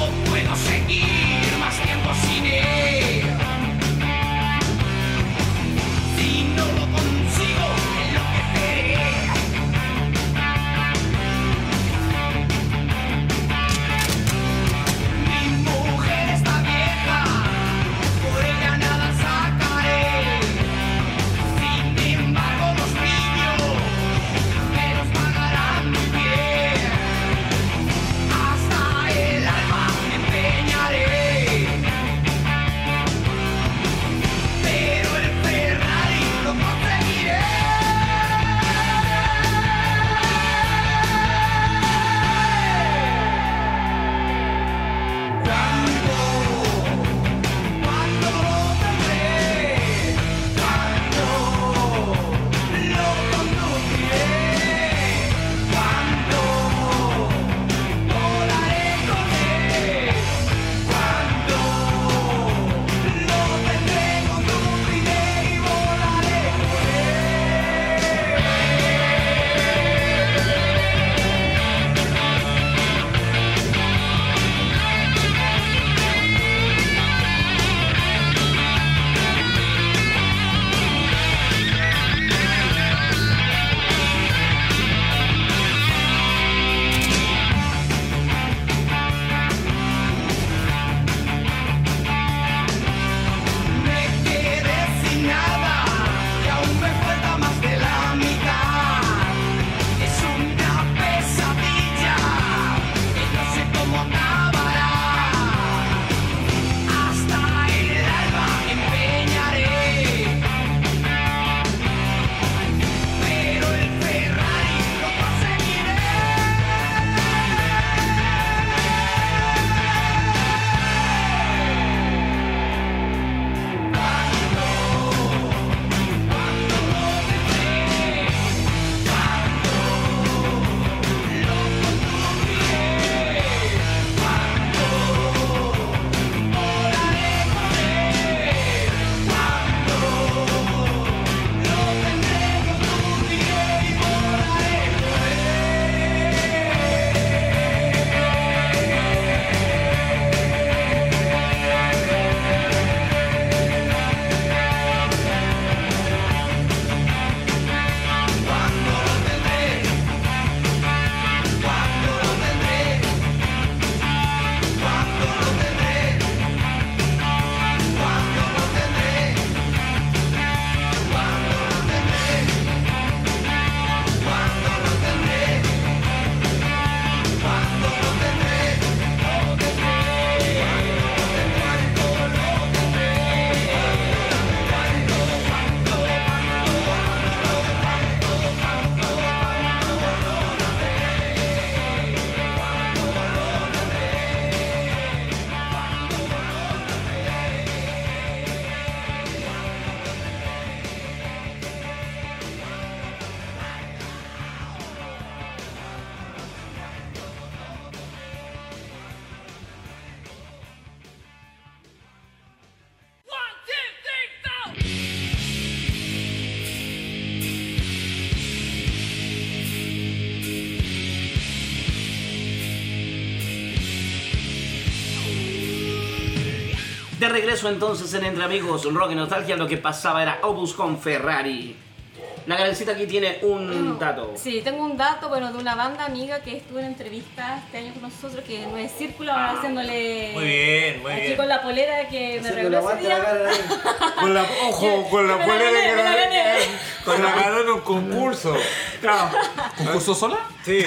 De regreso entonces en Entre Amigos, Rock y Nostalgia, lo que pasaba era Opus con Ferrari. La Karencita aquí tiene un dato. Sí, tengo un dato, bueno, de una banda amiga que estuvo en entrevista este año con nosotros, que no es Círculo, ahora haciéndole... Muy bien, muy aquí bien. con la polera que me Haciendo regaló la ese guanta día. la cara ahí. Con la, ojo, con la Me la polera gané, que me la gané. con la ganó en un concurso. ¿Concurso sola? Sí.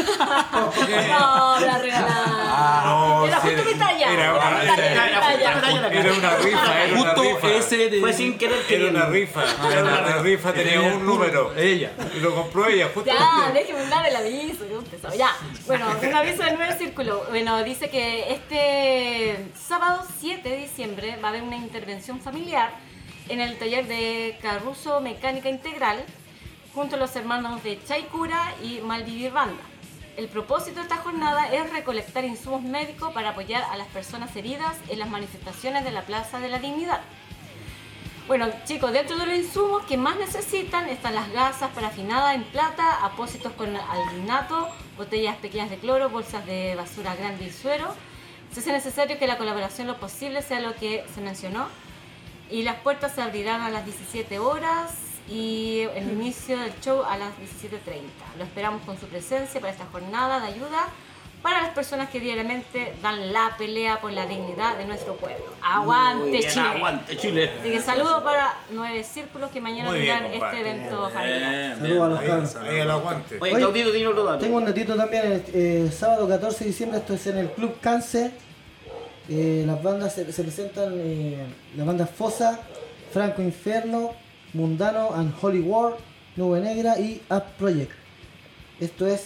No, me la regalada. No, Era sí, justo mi talla. era una- Mi talla, era- mi talla. Era una rifa, era una Justo rifa. ese de... Fue sin querer Era queriendo. una rifa, era una rifa, tenía un número. Ella. Y lo compró ella, justo. Ya, déjeme dar el aviso, que un pesado. Ya, bueno, un aviso del nuevo círculo. Bueno, dice que este sábado 7 de diciembre va a haber una intervención familiar en el taller de Carruso Mecánica Integral junto a los hermanos de Chaicura y Malvivir Banda. El propósito de esta jornada es recolectar insumos médicos para apoyar a las personas heridas en las manifestaciones de la Plaza de la Dignidad. Bueno, chicos, dentro de los insumos que más necesitan están las gasas parafinadas en plata, apósitos con alginato, botellas pequeñas de cloro, bolsas de basura grande y suero. Se hace necesario que la colaboración lo posible sea lo que se mencionó. Y las puertas se abrirán a las 17 horas y el inicio del show a las 17:30. Lo esperamos con su presencia para esta jornada de ayuda para las personas que diariamente dan la pelea por la dignidad de nuestro pueblo. ¡Aguante, Muy bien, Chile! aguante Chile. Así que saludos para 9 Círculos que mañana Muy bien, tendrán compadre. este evento familiar. Saludos a los cabros. Ahí el aguante. Oye, Oye, Claudito tiene otro dato. Tengo un datito también, el sábado 14 de diciembre, esto es en el Club Cáncer. Las bandas se presentan, la banda Fosa, Franco Inferno, Mundano and Holy War, Nube Negra y Up Project. Esto es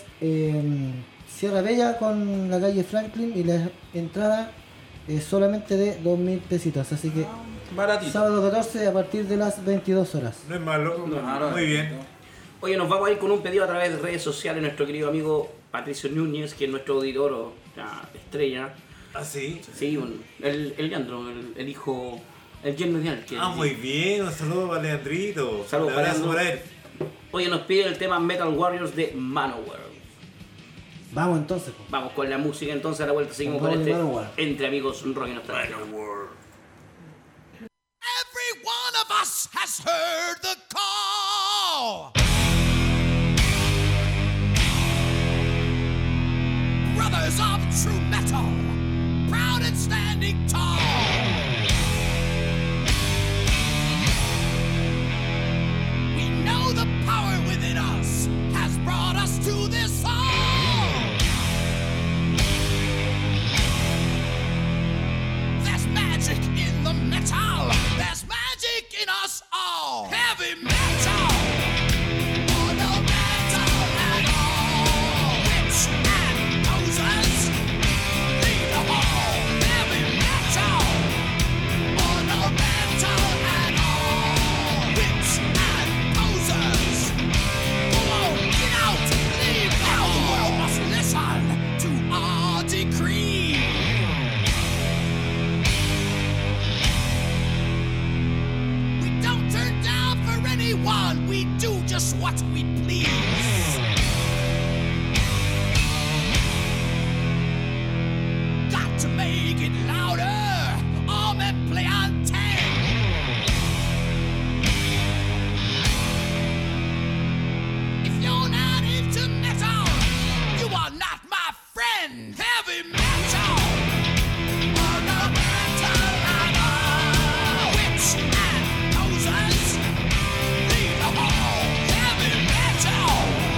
Sierra Bella con la calle Franklin y la entrada es solamente de 2.000 pesitos, así que Baratito. sábado 14 a partir de las 22 horas. No es malo. Muy bien. Oye, nos vamos a ir con un pedido a través de redes sociales. Nuestro querido amigo Patricio Núñez, que es nuestro auditor o estrella. ¿Ah, sí? Sí, el Leandro, el hijo, el yerno de que Ah, muy bien. Un saludo para Leandrito. Saludos Un para abrazo Leandro. para él. Oye, nos pide el tema Metal Warriors de Manowar. Vamos entonces. Po. Vamos con la música, entonces a la vuelta seguimos Con con este Manowar. Entre Amigos Rock y Nostalgia. Every one of us has heard the call. Brothers of true metal, proud and standing tall. We know the power within us has brought us to this song. There's magic in the metal. There's magic in us all. Heavy metal. Oh, no metal at all. Witch and posers. Leave the hall. Heavy metal. Oh, no metal at all. Witch and posers. Go on, get out. Leave now. The world must listen to our decree. We don't turn down for anyone. We do just what we please. Got to make it louder. All men play on 10. If you're not into metal, you are not my friend. Heavy metal. Oh, no metal at all. Witch and posers. Leave the hall. Heavy metal.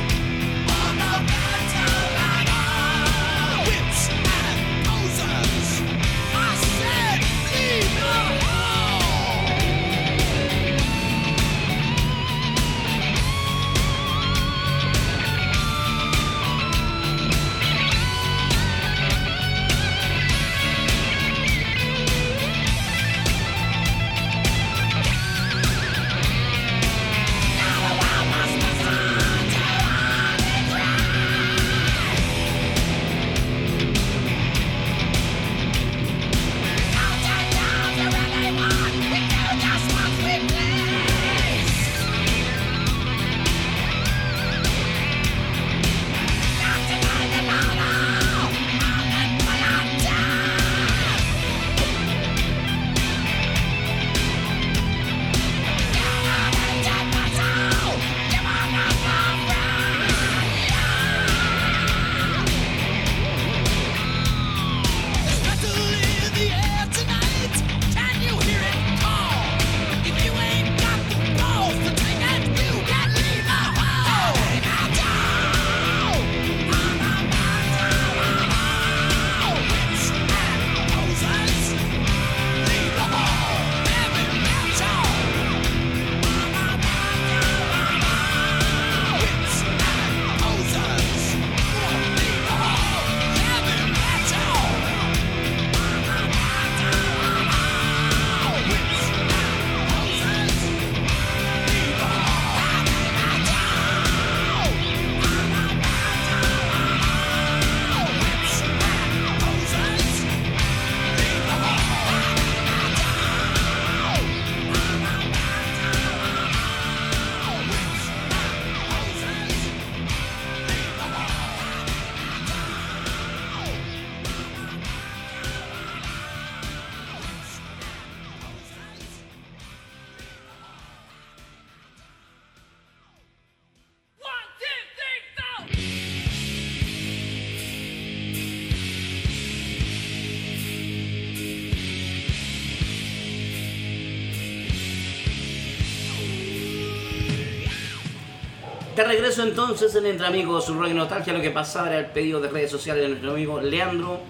De regreso entonces en Entre Amigos, su rock y nostalgia. Lo que pasaba era el pedido de redes sociales de nuestro amigo Leandro.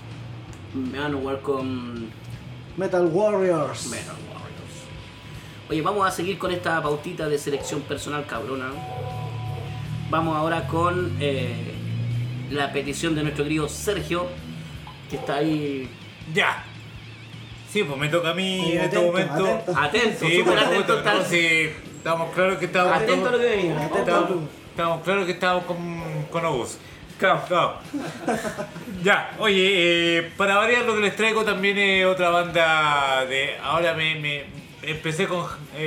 Manowar con Metal Warriors. Metal Warriors. Oye, vamos a seguir con esta pautita de selección personal cabrona. Vamos ahora con la petición de nuestro querido Sergio, que está ahí. Ya. Sí, pues me toca a mí en este Atento, momento. atento. Atento, Sí, súper por atento. supuesto, no, sí, estamos claros que estamos. Atento a lo que venía. Estamos claros que estamos con Obus. Claro. Ya, oye, para variar lo que les traigo también es otra banda de. Ahora me empecé con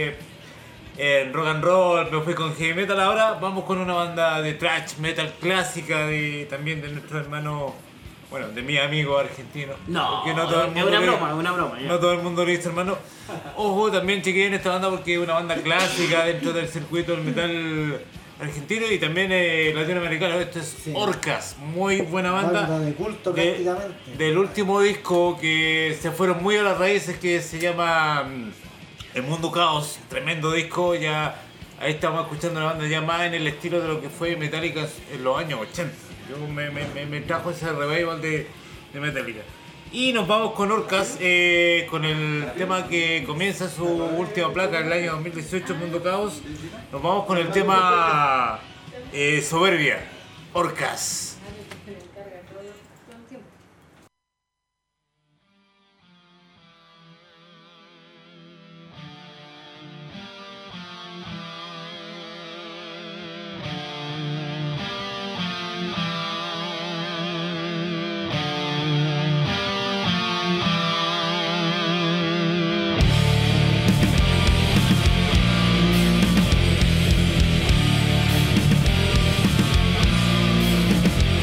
rock and roll, me fui con heavy metal, ahora vamos con una banda de thrash metal clásica también de nuestro hermano, bueno, de mi amigo argentino. No, Porque no todo el es mundo una le- broma, es una broma. ya. No todo el mundo le dice, hermano. Ojo, también chequeé en esta banda porque es una banda clásica dentro del circuito del metal argentino y también latinoamericano. Esto es Sí. Orcas, muy buena banda. Banda de culto prácticamente. Del último disco que se fueron muy a las raíces, que se llama El Mundo Caos, tremendo disco. Ya ahí estamos escuchando una banda ya más en el estilo de lo que fue Metallica en los años 80. Yo me trajo ese revival de Metallica. Y nos vamos con Orcas, con el tema que comienza su última placa en el año 2018, Mundo Caos. Nos vamos con el tema Soberbia, Orcas. Soberbia,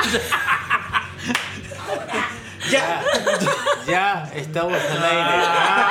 Ya estamos al aire.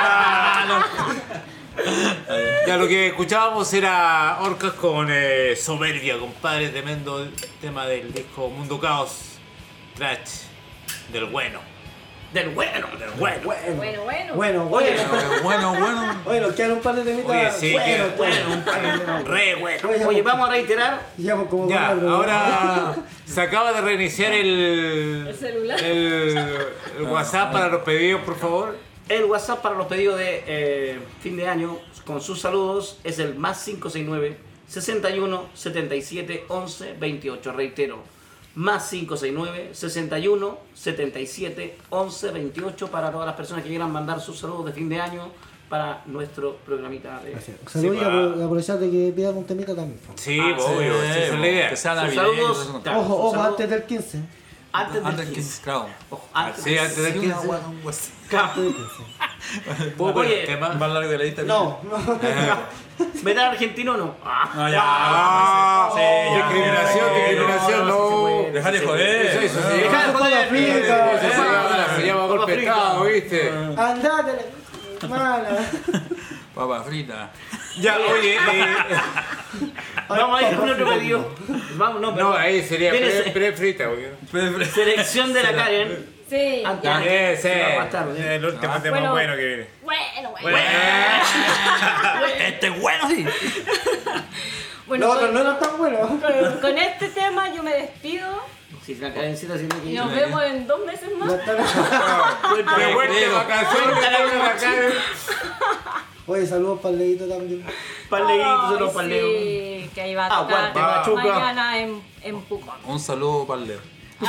Ya lo que escuchábamos era Orcas con Soberbia, compadre, tremendo tema del disco Mundo Caos Trash del bueno. Del bueno. Bueno. Oye, Oye, nos quedan un par de temitas. Oye, sí, un par de temas. Re bueno. Oye, vamos a reiterar. Llevamos como Ya, 4. ahora se acaba de reiniciar El celular. el WhatsApp para los pedidos, por favor. El WhatsApp para los pedidos de fin de año con sus saludos es el más 569 61 77 11 28. Reitero, más 569 61 77 11 28 para todas las personas que quieran mandar sus saludos de fin de año para nuestro programita de... Saludos y aprovechar de que pidan un temita también. Sí, obvio, esa es la idea. Que sea Sus navideño. saludos, claro, sus Ojo, saludos antes del 15. antes del Antes 15. claro. Ojo, antes Sí, antes del 15. Claro. ¿Puedo poner Oye, el tema? Más largo de la lista. No. ¿Metal argentino o no? No, ya. Ah, Sí, discriminación, no. Deja de joder. Eso sí. Dejá de joder. Se llama golpe de estado, ¿viste? Andate, mala. Papa frita. Ya, oye, Vamos a ir con otro pedido. Vamos, no, no, perdón. ahí sería Viene pre-frita, porque... selección de la Karen. Sí, Antes- ya. Ese va más tarde. el último tema Bueno. bueno que viene. Bueno. Este es bueno, sí. Bueno, Los otros con, no eran tan buenos. con este tema yo me despido Sí, la Karencita haciendo que y nos vemos en 2 meses más. Qué buena canción que tiene la Karen. Oye, saludos para el Leito también. Paleguitos, se los Ay, paleo. sí, que ahí va a tocar Aguante, Machuca. mañana en Pucón. Un saludo para el Leo.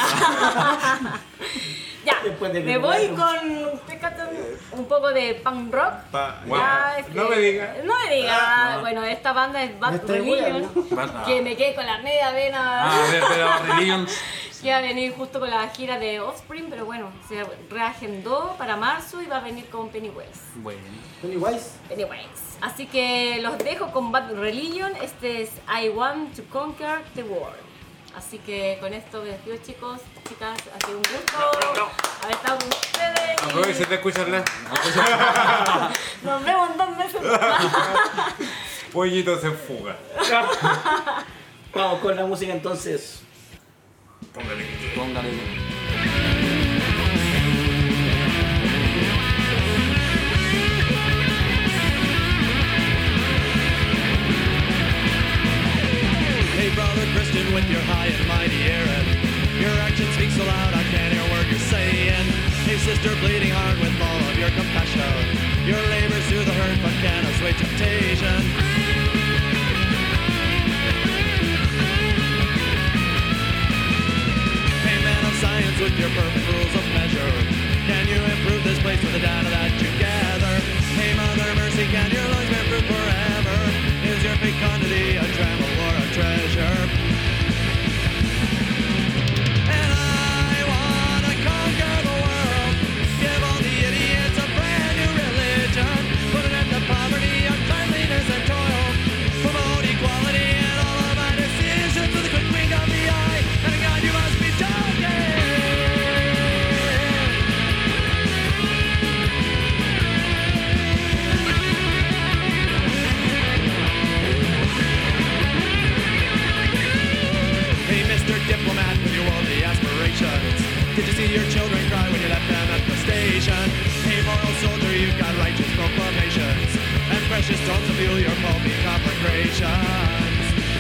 Ya, Después de que me voy con un poco de punk rock. Ya, es No me diga. No me diga. Bueno, esta banda es Bad Me estoy Religion, weando. que me quedé con la media vena. A ver, pero Religion. Que iba a venir justo con la gira de Offspring, pero bueno, se reagendó para marzo y va a venir con Pennywise. Bueno. Pennywise. Así que los dejo con Bad Religion. Este es I Want to Conquer the World. Así que con esto me despido, chicos, chicas. Ha sido un gusto haber estado con ustedes. Aprovechen de escucharla. Nos vemos en 2 meses. Pollitos en fuga. Vamos con la música entonces. Póngale. Hey brother Christian with your high and mighty Aaron, your action speaks so loud I can't hear a word you're saying. Hey sister bleeding hard with all of your compassion, your labors through the hurt but can't assuage temptation. Hey man of science with your perfect rules of measure, can you improve this place with the data that you gather? Hey mother mercy, can your lungs bear fruit forever? Is your fecundity a tremble or a treasure? And I wanna conquer the world, give all the idiots a brand new religion, put an end to poverty, uncleanliness and toil, promote equality in all of my decisions with a quick wink of the eye, and God you must be joking. Hey, Mr. Diplomat with your worldly aspirations, did you see your children cry when you left them at the station? Hey, moral soldier, you've got righteous proclamations, and precious stones to fuel your pulpy conflagrations.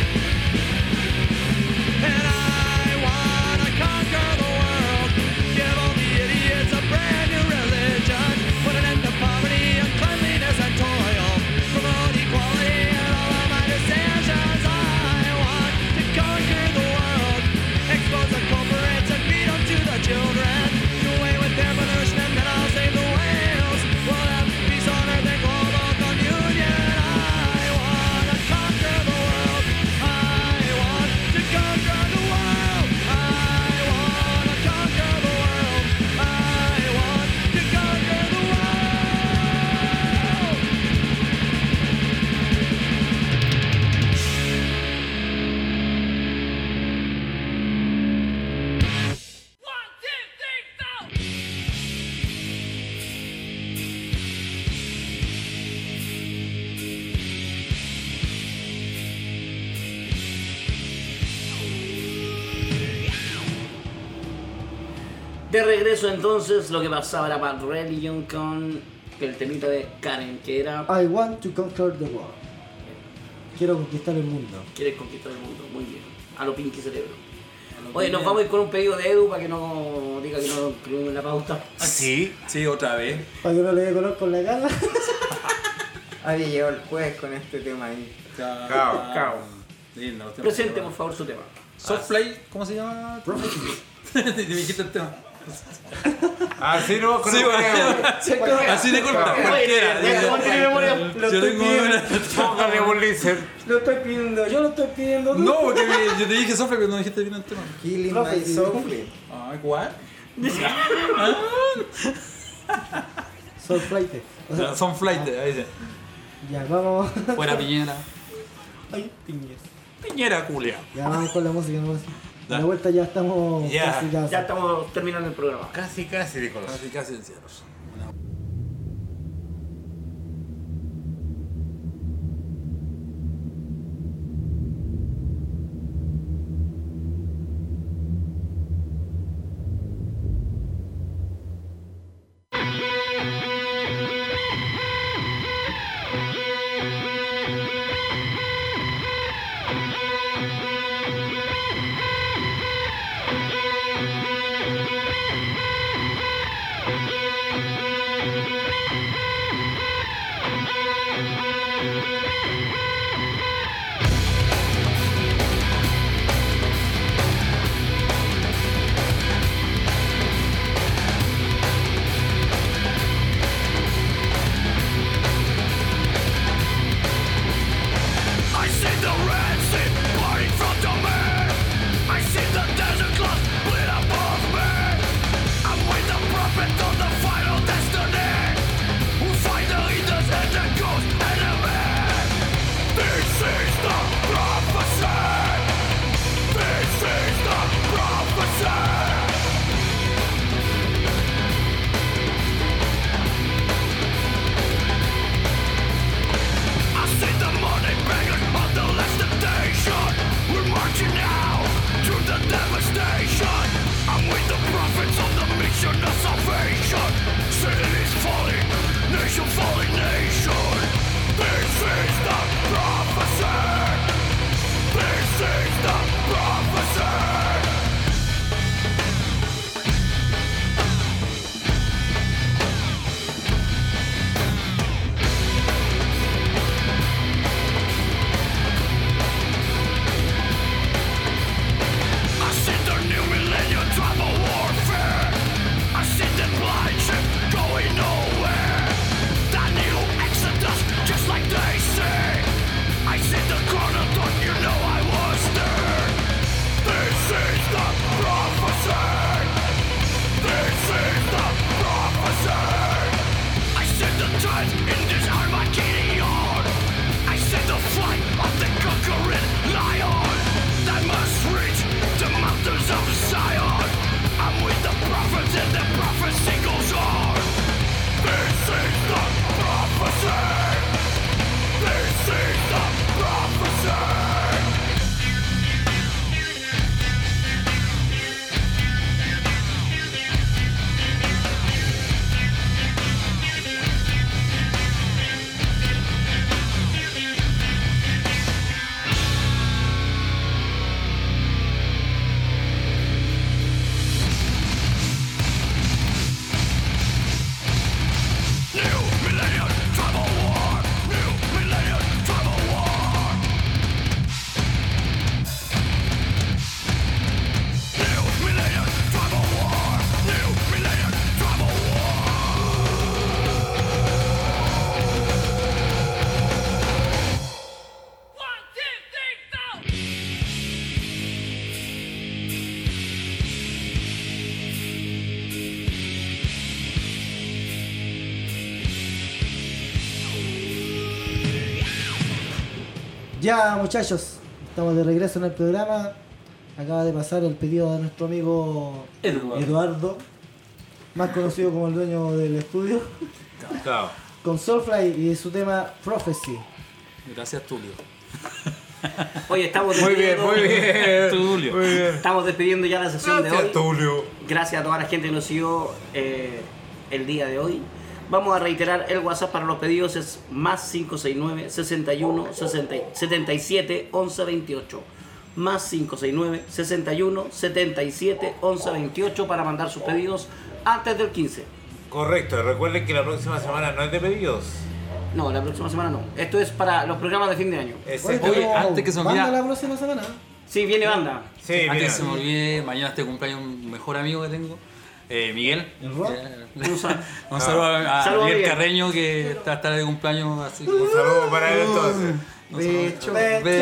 And I wanna conquer the world, give all the idiots a brand new religion, put an end to poverty, uncleanliness and toil, promote equality in all of my decisions. I want to conquer the world, expose the culprits and beat them to the children, do away with their pollution and then I'll save the whales. We'll have peace on earth and global communion. I wanna conquer De regreso entonces, lo que pasaba era Bad Religion con el temita de Karen, que era I want to conquer the world. Quiero conquistar el mundo. Quieres conquistar el mundo, muy bien. A lo Pinky Cerebro. Oye, nos vamos a ir con un pedido de Edu para que no diga que no lo incluimos en la pauta. Sí. Sí, otra vez. Para que no le dé color con la cara. Había llegado el juez con este tema ahí. Cao. Lindo, los temas. Presente, por favor, su tema. Softplay, ¿cómo se llama? Me dijiste el tema. Así no, con Sí, así de corta, cualquiera. ¿Cómo tiene memoria? Yo tengo una. Póngale un laser. Lo estoy pidiendo, yo lo estoy pidiendo. tú. No, porque yo te dije Softplay, pero no dijiste bien el tema. Killing Profe, My sí. Softly. Ay, ¿what? Soul Flight. O sea, Son flight, ahí dice. ya, vamos. Fuera Piñera. Ay, piñas. Piñera, culia. Ya vamos con la música, ¿no? A Ya. la vuelta ya estamos Ya. casi ya. Ya estamos terminando el programa. Casi, Nicolás. Casi en cielos. I see the red sea burning from the man. I see the desert clouds split above me. I'm with the prophet of the final destiny, who find the leaders and the ghost enemy. This is the prophecy. This is the prophecy. I see the money beggars on the last temptation. We're marching now through the devastation. I'm with the prophets on the mission of salvation. City is falling, nation falling nation. This is the prophecy. This is the prophecy. I see the new millennium tribal warfare. I see the blind ship going nowhere. The new exodus, just like they say. I see the corner thought you know I was there. This is the prophecy. This is the prophecy. I see the time in this Armageddon. I see the flight of the conquering lion that must reach the mountains of Zion. I'm with the prophets and the prophecy goes on. This is the prophecy. This is the prophecy. New millennium tribal war. New millennium tribal war. New millennium tribal war. New millennium tribal war. One, two, three, go! Ya, muchachos, estamos de regreso en el programa. Acaba de pasar el pedido de nuestro amigo Eduardo, más conocido como el dueño del estudio, Claro. con Soulfly y su tema Prophecy. Gracias, Tulio. Oye, estamos Muy bien, despidiendo. muy bien. Tulio. Muy bien. Estamos despidiendo ya la sesión de hoy. Gracias, Tulio. Gracias a toda la gente que nos siguió el día de hoy. Vamos a reiterar el WhatsApp para los pedidos, es más 569 61 77 11 28. Más 569 61 77 11 28 para mandar sus pedidos antes del 15. Correcto, recuerden que la próxima semana no es de pedidos. No, la próxima semana no. Esto es para los programas de fin de año. Exacto. Oye, tenemos antes que se me banda olvide- la próxima semana. Sí, viene banda. Sí, Antes mira. que se me olvide, mañana este cumpleaños un mejor amigo que tengo, Miguel. ¿El rock? Un Un saludo a Saludo a Miguel Miguel. Carreño que está de cumpleaños, así que Un saludo para él entonces. Becho.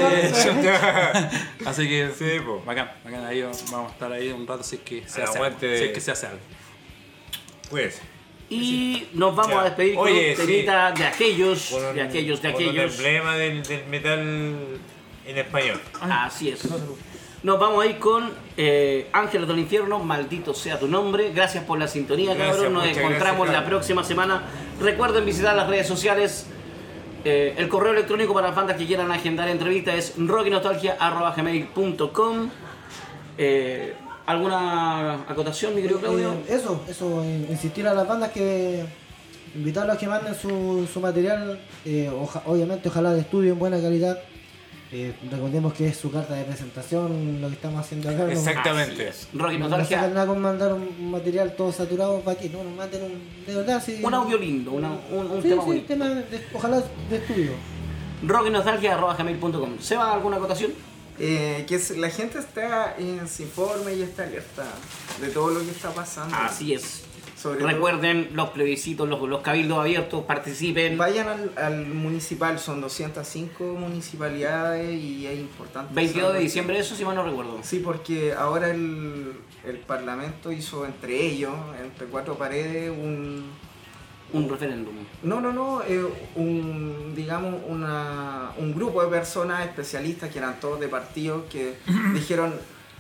así que Sí, po. bacán, ahí vamos a estar ahí un rato si es que se Al hace aguante algo, de- si es que se hace algo. Pues, Y nos vamos Ya. a despedir con Oye, un temita de aquellos, con un- de aquellos. con un emblema del metal en español. Así es. Nos vamos a ir con Ángeles del Infierno, maldito sea tu nombre. Gracias por la sintonía, Gracias, cabrón. Nos muchas encontramos gracias, la cabrón. próxima semana. Recuerden visitar las redes sociales. El correo electrónico para las bandas que quieran agendar entrevistas es rockynostalgia@gmail.com. ¿Alguna acotación, mi querido Claudio? Eso, insistir a las bandas que invitarlos a que manden su material, obviamente ojalá de estudio en buena calidad. Recordemos que es su carta de presentación lo que estamos haciendo acá. Exactamente. Así es. Rocky No Nostalgia. sacan nada con mandar un material todo saturado para que no nos manden de verdad. Sí, Un audio lindo, un sí, tema sí, bonito. ojalá de estudio. rockynostalgia@gmail.com. ¿Seba, alguna acotación? La gente se informe y está alerta de todo lo que está pasando. Así es. Sobre todo- Recuerden los plebiscitos, los cabildos abiertos, participen. Vayan al municipal, son 205 municipalidades y es importante. 22 de saber- diciembre, eso si mal no recuerdo. Sí, porque ahora el Parlamento hizo entre ellos, entre cuatro paredes, un referéndum. un grupo de personas especialistas que eran todos de partidos que dijeron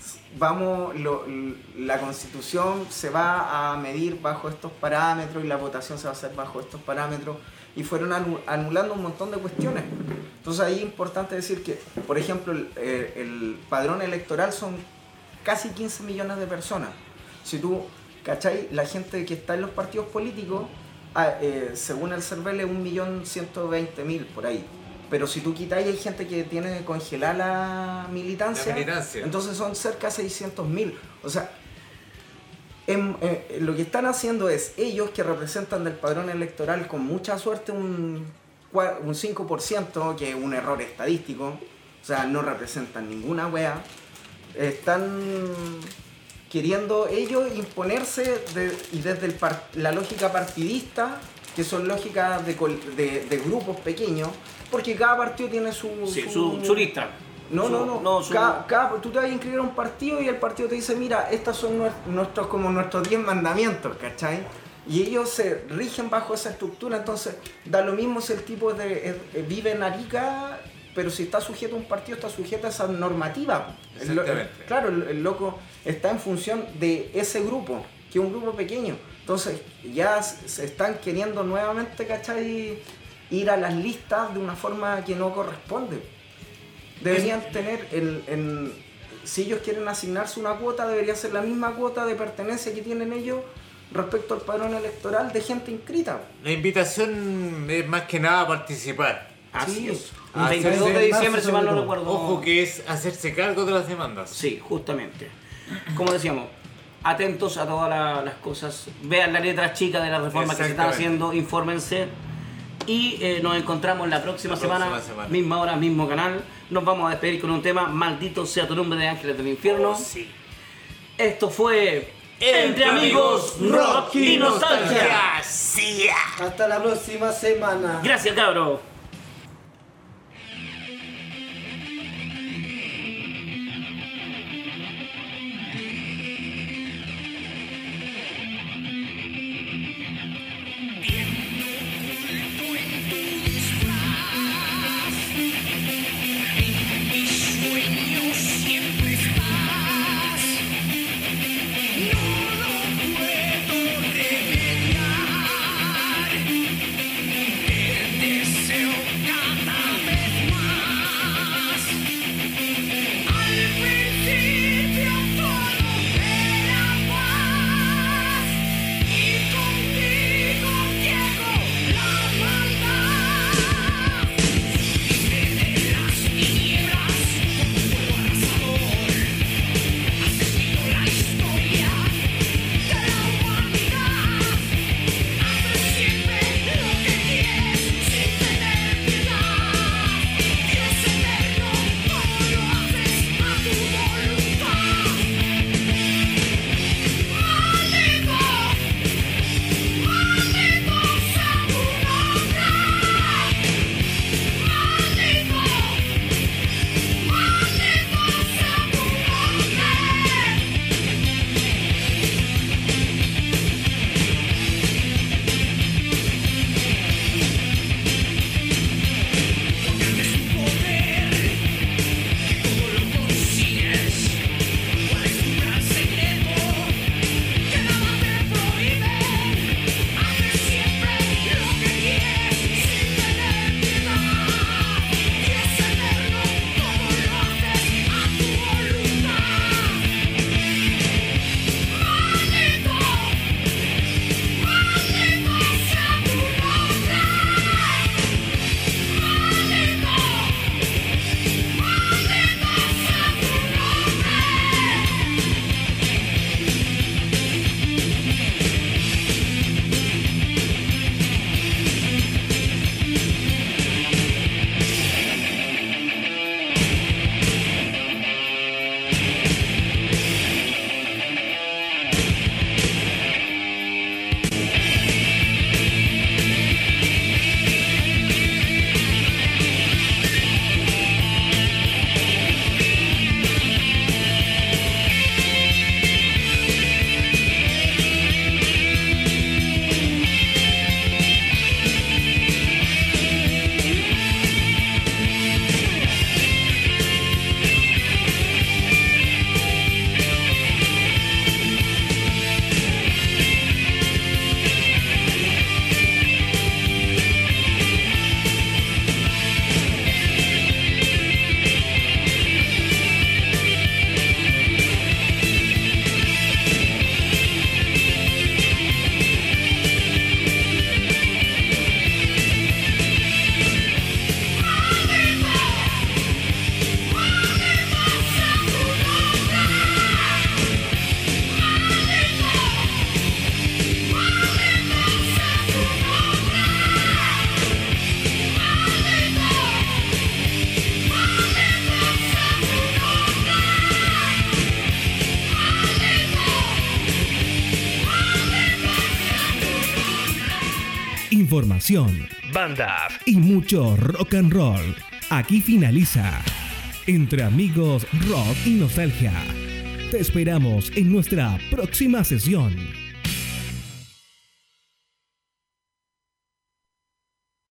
la Constitución se va a medir bajo estos parámetros y la votación se va a hacer bajo estos parámetros y fueron anulando un montón de cuestiones. Entonces ahí es importante decir que, por ejemplo, el padrón electoral son casi 15 millones de personas. Si tú, ¿cachai? La gente que está en los partidos políticos, según el CERVEL es 1.120.000 por ahí. Pero si tú quitáis, hay gente que tiene congelada la militancia. Entonces son cerca de 600.000. O sea, lo que están haciendo es ellos que representan del padrón electoral con mucha suerte un 5%, que es un error estadístico, o sea, no representan ninguna wea, están queriendo ellos imponerse y desde la lógica partidista, que son lógicas de grupos pequeños, porque cada partido tiene su lista. Tú te vas a inscribir a un partido y el partido te dice, mira, estos son nuestros 10 mandamientos, ¿cachai? Y ellos se rigen bajo esa estructura, entonces da lo mismo si el tipo vive en Arica, pero si está sujeto a un partido, está sujeto a esa normativa. Exactamente. Claro, el loco está en función de ese grupo, que es un grupo pequeño. Entonces ya se están queriendo nuevamente, ¿cachai? Ir a las listas de una forma que no corresponde. Deberían tener, si ellos quieren asignarse una cuota, debería ser la misma cuota de pertenencia que tienen ellos respecto al padrón electoral de gente inscrita. La invitación es más que nada a participar. Así es. Ah, 22 de diciembre, si mal no recuerdo. Ojo que es hacerse cargo de las demandas. Sí, justamente. Como decíamos, atentos a todas las cosas. Vean la letra chica de las reformas que se están haciendo, infórmense. Y nos encontramos la próxima semana, misma hora, mismo canal. Nos vamos a despedir con un tema, Maldito sea tu nombre, de Ángeles del Infierno. Sí. Esto fue Entre Amigos, Rock y Nostalgia. Hasta la próxima semana. Gracias, cabro. Deseo información, bandas y mucho rock and roll. Aquí finaliza Entre Amigos, Rock y Nostalgia. Te esperamos en nuestra próxima sesión.